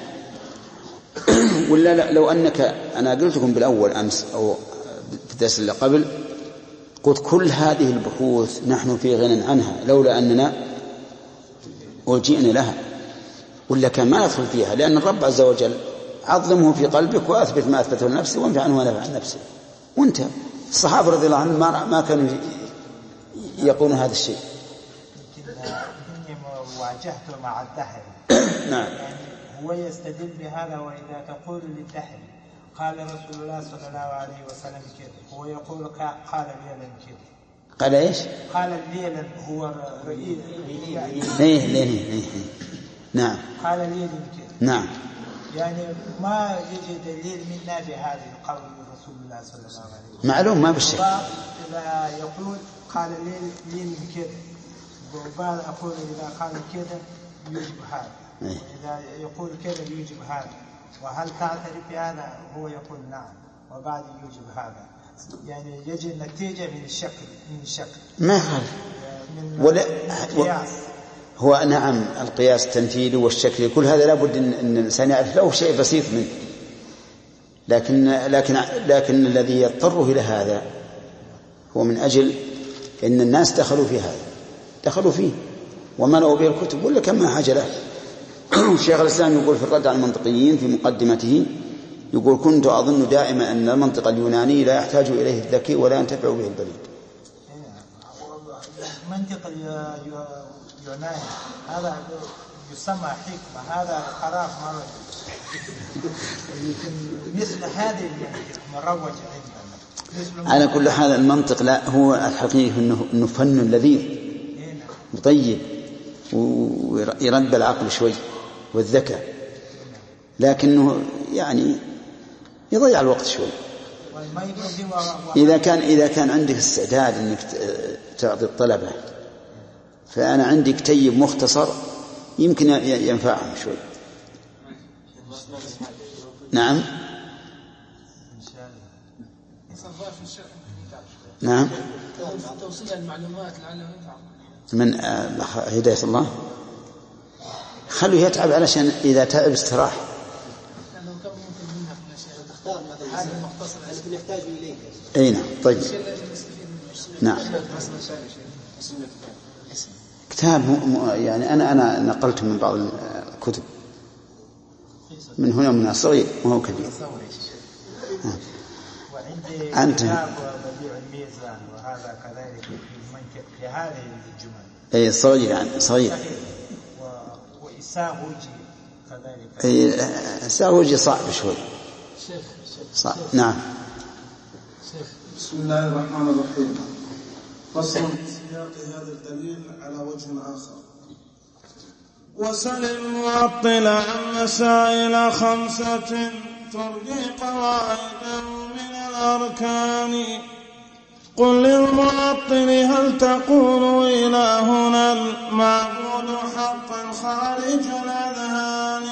ولا لو أنك، أنا قلت لكم بالأول أمس أو في الدرس اللي قبل، قلت كل هذه البحوث نحن في غنى عنها لولا أننا وجئنا لها، ولا كان ما ندخل فيها، لأن الرب عز وجل عظمه في قلبك وأثبت ما أثبته لنفسه وانفع عنه ونفع عن نفسه. وانت الصحابة رضي الله عنهم ما, ما كانوا يقولون هذا الشيء. إني واجهته مع الدهر. نعم. يعني هو يستدل بهذا، وإذا تقول للدهر قال رسول الله صلى الله عليه وسلم كذا، هو يقول قال ليلا كذا. قال إيش؟ قال ليلا هو رئيس. ليه ليه ليه. نعم. قال ليلا كذا. نعم. يعني ما يجي دليل منا بهذا القول رسول الله صلى الله عليه وسلم. معلوم ما بالشك. إذا يقول قال ليلا كذا، وبعد أقول إذا قال كذا يوجب هذا، وإذا يقول كذا يوجب هذا، وهل تعترف بهذا؟ هو يقول نعم، وبعد يوجب هذا. يعني يجي النتيجة من الشكل من الشكل ما هذا من ولا القياس. هو نعم القياس التمثيلي والشكل كل هذا لابد أن الإنسان يعرف له شيء بسيط منه، لكن لكن لكن الذي يضطر إلى هذا هو من أجل أن الناس دخلوا في هذا، دخلوا فيه وملأوا به الكتب، ولا كم ما حاجة له. الشيخ الإسلام يقول في الرد على المنطقيين في مقدمته، يقول كنت أظن دائما أن المنطق اليوناني لا يحتاج إليه الذكي ولا ينتفع به البليد. منطق اليوناني هذا يسمى حكمة، هذا خراف مرة. مثل هذه مروج عندنا. على كل حال المنطق لا هو الحقيقة إنه فن لذيذ طيب ويرد العقل شوي والذكاء، لكنه يعني يضيع الوقت شوي. إذا كان إذا كان عندك استعداد إنك تعطي الطلبة، فأنا عندي كتيب مختصر يمكن ينفعهم شوي. نعم نعم توصيل المعلومات لعله ينفع من هداية الله. خلوا يتعب علشان إذا تعب استراح. لأنه كم ممكن منها في الأشياء تختار مثلا هذا المختصر الذي يحتاج إليه. أي نعم. طيب نعم. كتاب م... يعني أنا أنا نقلت من بعض الكتب من هنا من الصغير وهو كبير. وعندي أنت كتاب بديع الميزان وهذا كذلك في هذه الجمل. أي صغير يعني صغير. وإساهوجي كذلك. أي إساهوجي صعب شوي. صعب. نعم. بسم الله الرحمن الرحيم. فصل في سياق هذا الدليل على وجه آخر. وسل المعطل عن مسائل خمسة ترجي قواعدا من الأركان. قل للمعطل هل تقول إلهنا المعبود حقا خارج الأذهان.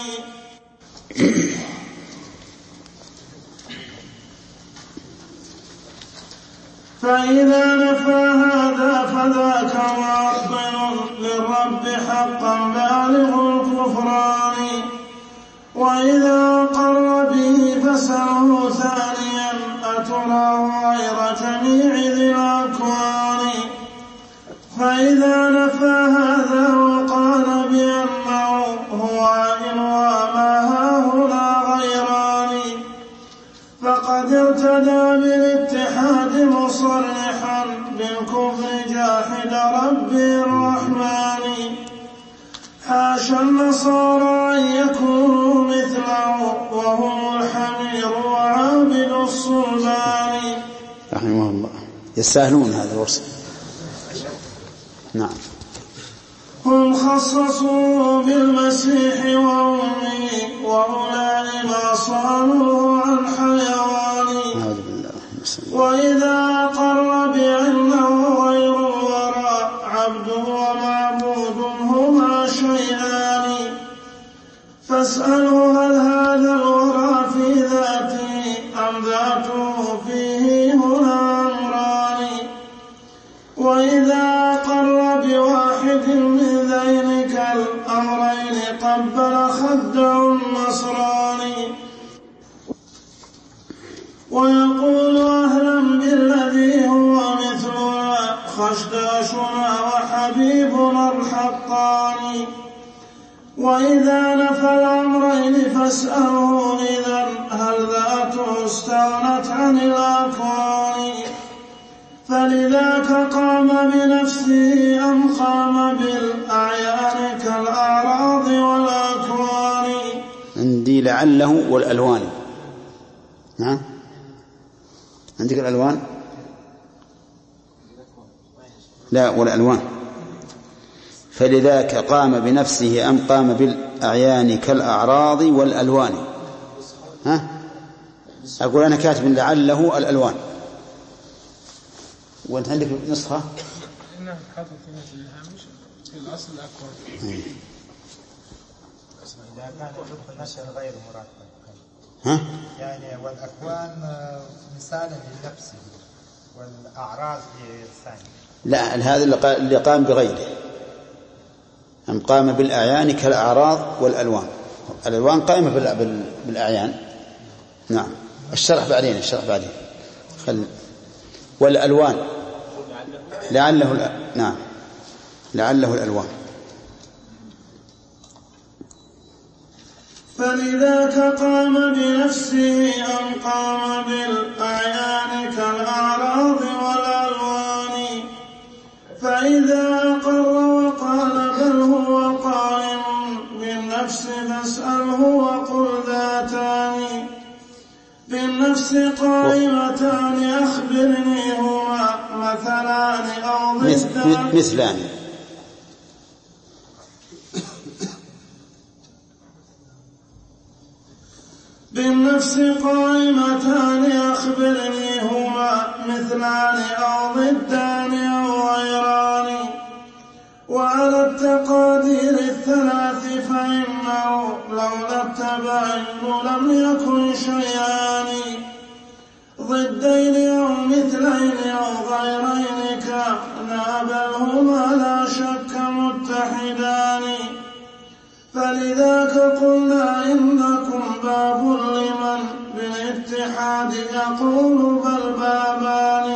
فإذا نفى هذا فذاك معطل للرب حقا بالغ الكفران. وإذا أقر به فسأله ثانيا أتراه غير جميع ذي الأكوان. فإذا نفى هذا وقال بأنه هو عين وما هاهنا غيران فقد ارتدى بالاتحاد مصرحا بالكفر جاحد ربي الرحمن. حاشا النصارى أن يكونوا مثله وهم الحمير وعابد الصلبان. رحمه الله يستاهلون هذا الوصف. نعم. هم خصصوا بالمسيح وأمه وأولئك ما صانوه عن حيوان. وإذا أقر بأنه غير الورى عبد ومعبود هما شيئان. فاسألوا هل هذا الورى في ذاته أم ذاته قبل خده النصراني ويقول أهلا بالذي هو مثلنا خشداشنا وحبيبنا الحقاني وإذا نفى الأمرين فاسأله إذا هل ذاته استغنت عن الأكوان فلذاك قام بنفسه أم قام بالأعيان كالأعراض والأكوان. عندي لعله والألوان. نعم عندك الألوان؟ لا والألوان. فلذاك قام بنفسه أم قام بالأعيان كالأعراض والألوان. ها أقول أنا كاتب لعله الألوان وأنت عندك نسخة؟ نعم حاطط في الهامش في الأصل أكوان. إذا كان يدخل نشر غير مرتب ها؟ يعني والأكوان مثالا لنفسه والأعراض للثاني. لا هذا اللي قام بغيره أم قام بالأعيان كالأعراض والألوان. الألوان قائمة بالأعيان. نعم الشرح بعدين الشرح بعدين خل... والألوان لعله الأ... نعم لعله الألوان. فلذاك قام بنفسه أم قام بالأعيان كالأعراض والألوان فإذا أقر وقال بل هو قائم بالنفس فاسأله وقل ذاتان بالنفس قائمتان أخبرني هما مثلان أو ضدان مثلان بالنفس قائمتان أخبرني هما مثلان أو ضدان أو غيران وعلى التقادير الثلاث فإنه لولا التباين لم يكن شيئان ضدين أو مثلين أو غيرين كانا بل هما لا شك متحدان فلذاك قلنا إنكم باب لمن بالاتحاد يقول بل بابان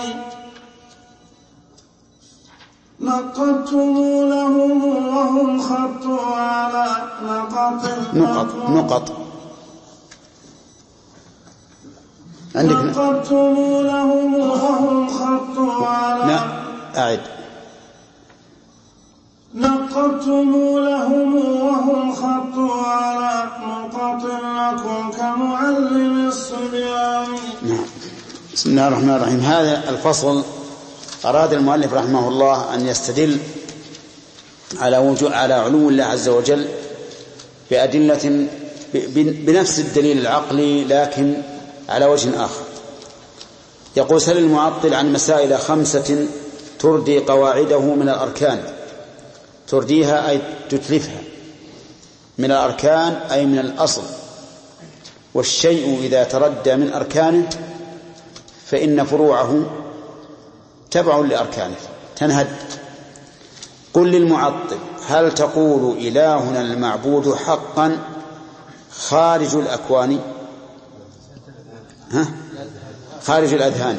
نقضتم لهم وهم خطوا على نقط نقط نقط عندك نقضتم لهم وهم خطوا على لا أعد نقضتم لهم وهم خطوا على نقط لكم كمعلم الصبيان. نعم. بسم الله الرحمن الرحيم. هذا الفصل أراد المؤلف رحمه الله أن يستدل على وجود على علو الله عز وجل بأدلة بنفس الدليل العقلي لكن على وجه آخر. يقول سل المعطل عن مسائل خمسة تردي قواعده من الأركان. ترديها أي تتلفها من الأركان أي من الأصل والشيء إذا تردى من أركانه فإن فروعه تبع لأركانه تنهد. قل للمعطل هل تقول إلهنا المعبود حقا خارج الأكوان ها؟ خارج الأذهان.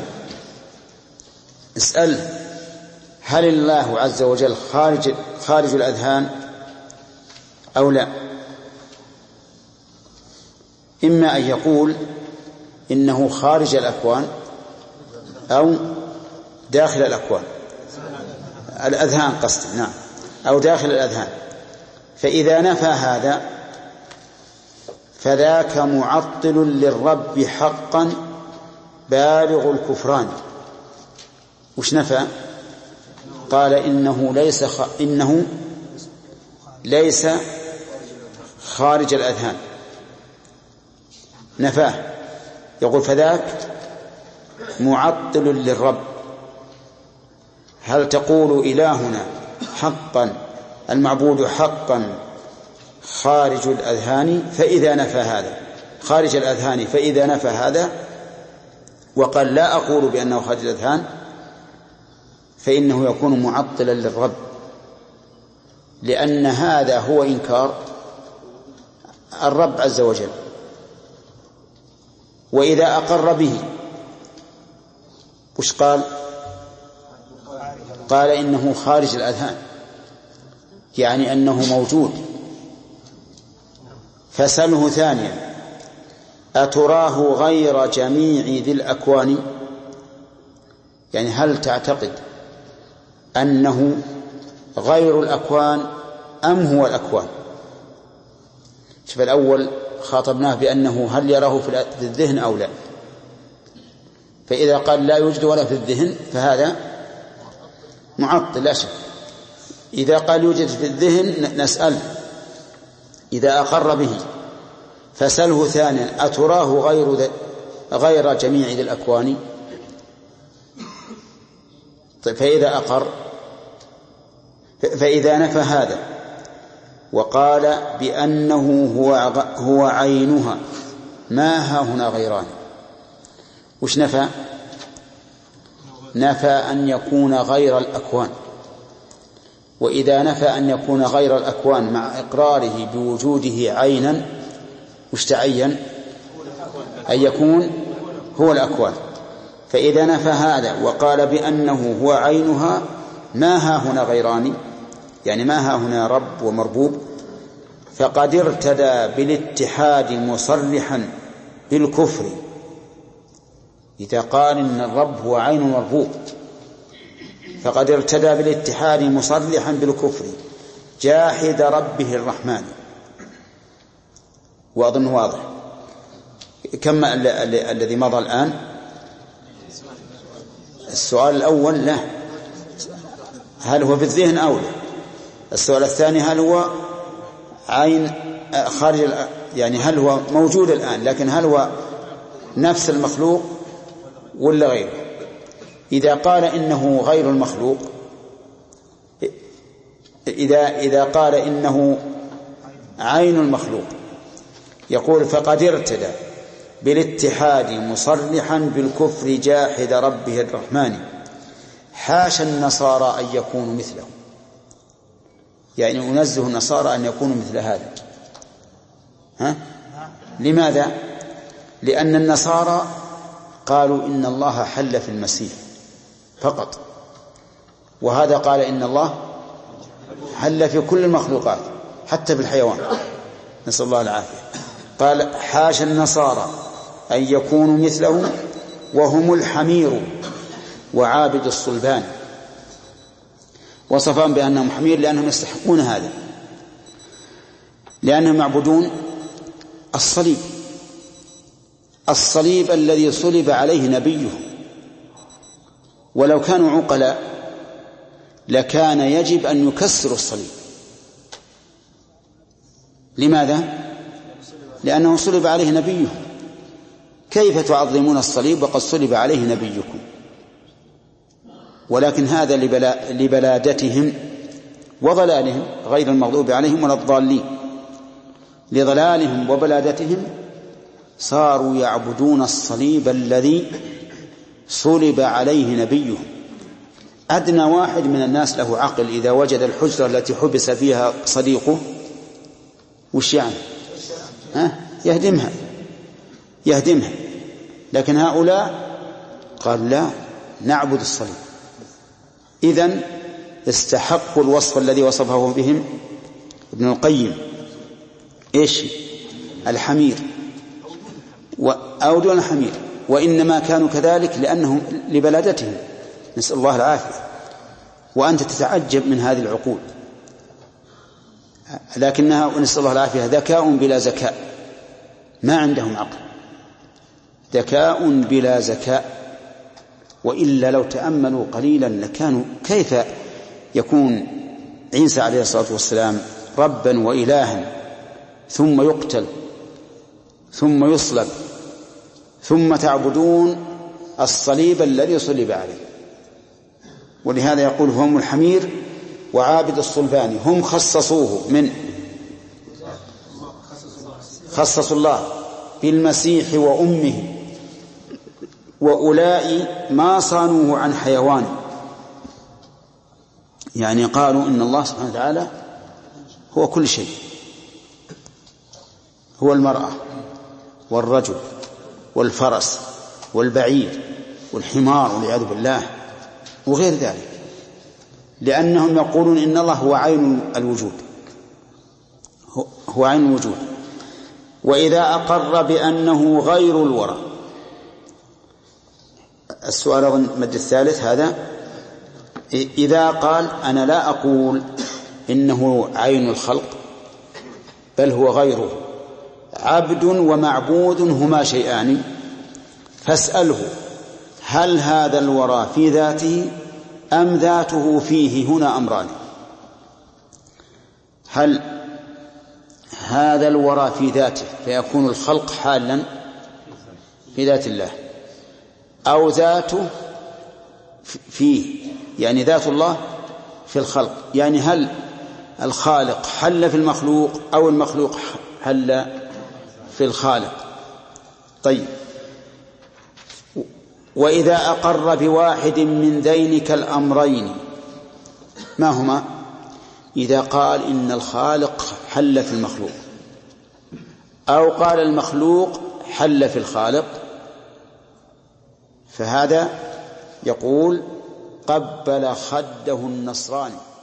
اسأل هل الله عز وجل خارج خارج الأذهان أو لا؟ إما أن يقول إنه خارج الأكوان أو داخل الأكوان الأذهان قصد نعم أو داخل الأذهان. فإذا نفى هذا فذاك معطل للرب حقا بالغ الكفران. وش نفى؟ قال إنه ليس خ... إنه ليس خارج الأذهان نفاه. يقول فذاك معطل للرب. هل تقول إلهنا حقا المعبود حقا خارج الأذهان فإذا نفى هذا خارج الأذهان فإذا نفى هذا وقال لا أقول بأنه خارج الأذهان فإنه يكون معطلا للرب لأن هذا هو إنكار الرب عز وجل. وإذا أقر به وش قال؟ قال إنه خارج الأذهان، يعني أنه موجود. فسله ثانيا أتراه غير جميع ذي الأكوان، يعني هل تعتقد أنه غير الأكوان أم هو الأكوان؟ شوف الأول خاطبناه بأنه هل يراه في الذهن أو لا، فإذا قال لا يوجد ولا في الذهن فهذا معطل لا شك. إذا قال يوجد في الذهن نسأل إذا أقر به. فسله ثانيا أتراه غير غير جميع ذي الأكوان. طيب فإذا أقر، فإذا نفى هذا وقال بأنه هو هو عينها ما ها هنا غيران، وش نفى؟ نفى أن يكون غير الأكوان. وإذا نفى أن يكون غير الأكوان مع إقراره بوجوده عينا، وش تعين؟ أن يكون هو الأكوان. فإذا نفى هذا وقال بأنه هو عينها ما ها هنا غيران، يعني ما ها هنا رب ومربوب، فقد ارتدى بالاتحاد مصرحا بالكفر. إذا قال إن الرب هو عين مربوب فقد ارتدى بالاتحاد مصرحا بالكفر جاحد ربه الرحمن. وأظن واضح. كما الذي مضى الآن السؤال الأول له هل هو في الذهن أو لا. السؤال الثاني هل هو عين خارج، يعني هل هو موجود الآن لكن هل هو نفس المخلوق ولا غيره. إذا قال إنه غير المخلوق، إذا إذا قال إنه عين المخلوق يقول فقد ارتدى بالاتحاد مصرحا بالكفر جاحد ربه الرحمن حاشا النصارى أن يكونوا مثله. يعني أنزه النصارى أن يكونوا مثل هذا. ها؟ لماذا؟ لأن النصارى قالوا إن الله حل في المسيح فقط، وهذا قال إن الله حل في كل المخلوقات حتى في الحيوان، نسأل الله العافية. قال حاشا النصارى أن يكونوا مثله وهم الحمير وعابد الصلبان. وصفهم بأنهم حمير لأنهم يستحقون هذا، لأنهم يعبدون الصليب، الصليب الذي صلب عليه نبيه. ولو كانوا عقلاء لكان يجب أن يكسروا الصليب. لماذا؟ لأنه صلب عليه نبيه. كيف تعظمون الصليب وقد صلب عليه نبيكم؟ ولكن هذا لبلا لبلادتهم وضلالهم، غير المغضوب عليهم ولا الضالين. لضلالهم وبلادتهم صاروا يعبدون الصليب الذي صلب عليه نبيهم. أدنى واحد من الناس له عقل إذا وجد الحجرة التي حبس فيها صديقه وش يعني؟ ها؟ يهدمها يهدمها لكن هؤلاء قال لا، نعبد الصليب. إذن استحقوا الوصف الذي وصفه بهم ابن القيم، إيش؟ الحمير أو دون الحمير. وإنما كانوا كذلك لأنهم لبلادتهم، نسأل الله العافية. وأنت تتعجب من هذه العقول، لكنها ونسأل الله العافية ذكاء بلا زكاء، ما عندهم عقل، ذكاء بلا زكاء. وإلا لو تأملوا قليلا لكانوا كيف يكون عيسى عليه الصلاة والسلام ربا وإلها ثم يقتل ثم يصلب ثم تعبدون الصليب الذي صلب عليه. ولهذا يقول هم الحمير وعابد الصلبان. هم خصصوه من خصصوا الله بالمسيح وأمه، وأولئك ما صانوه عن حيوان. يعني قالوا إن الله سبحانه وتعالى هو كل شيء، هو المرأة والرجل والفرس والبعير والحمار والعياذ بالله وغير ذلك، لأنهم يقولون إن الله هو عين الوجود، هو عين الوجود. وإذا أقر بأنه غير الورى، السؤال أظن مد الثالث هذا، إذا قال أنا لا أقول إنه عين الخلق بل هو غيره، عبد ومعبود هما شيئان، فاسأله هل هذا الورى في ذاته أم ذاته فيه؟ هنا أمران، هل هذا الورى في ذاته فيكون الخلق حالا في ذات الله، أو ذاته فيه يعني ذات الله في الخلق، يعني هل الخالق حل في المخلوق أو المخلوق حل في الخالق. طيب، وإذا أقر بواحد من ذينك الأمرين ما هما؟ إذا قال إن الخالق حل في المخلوق أو قال المخلوق حل في الخالق، فهذا يقول قبل خده النصراني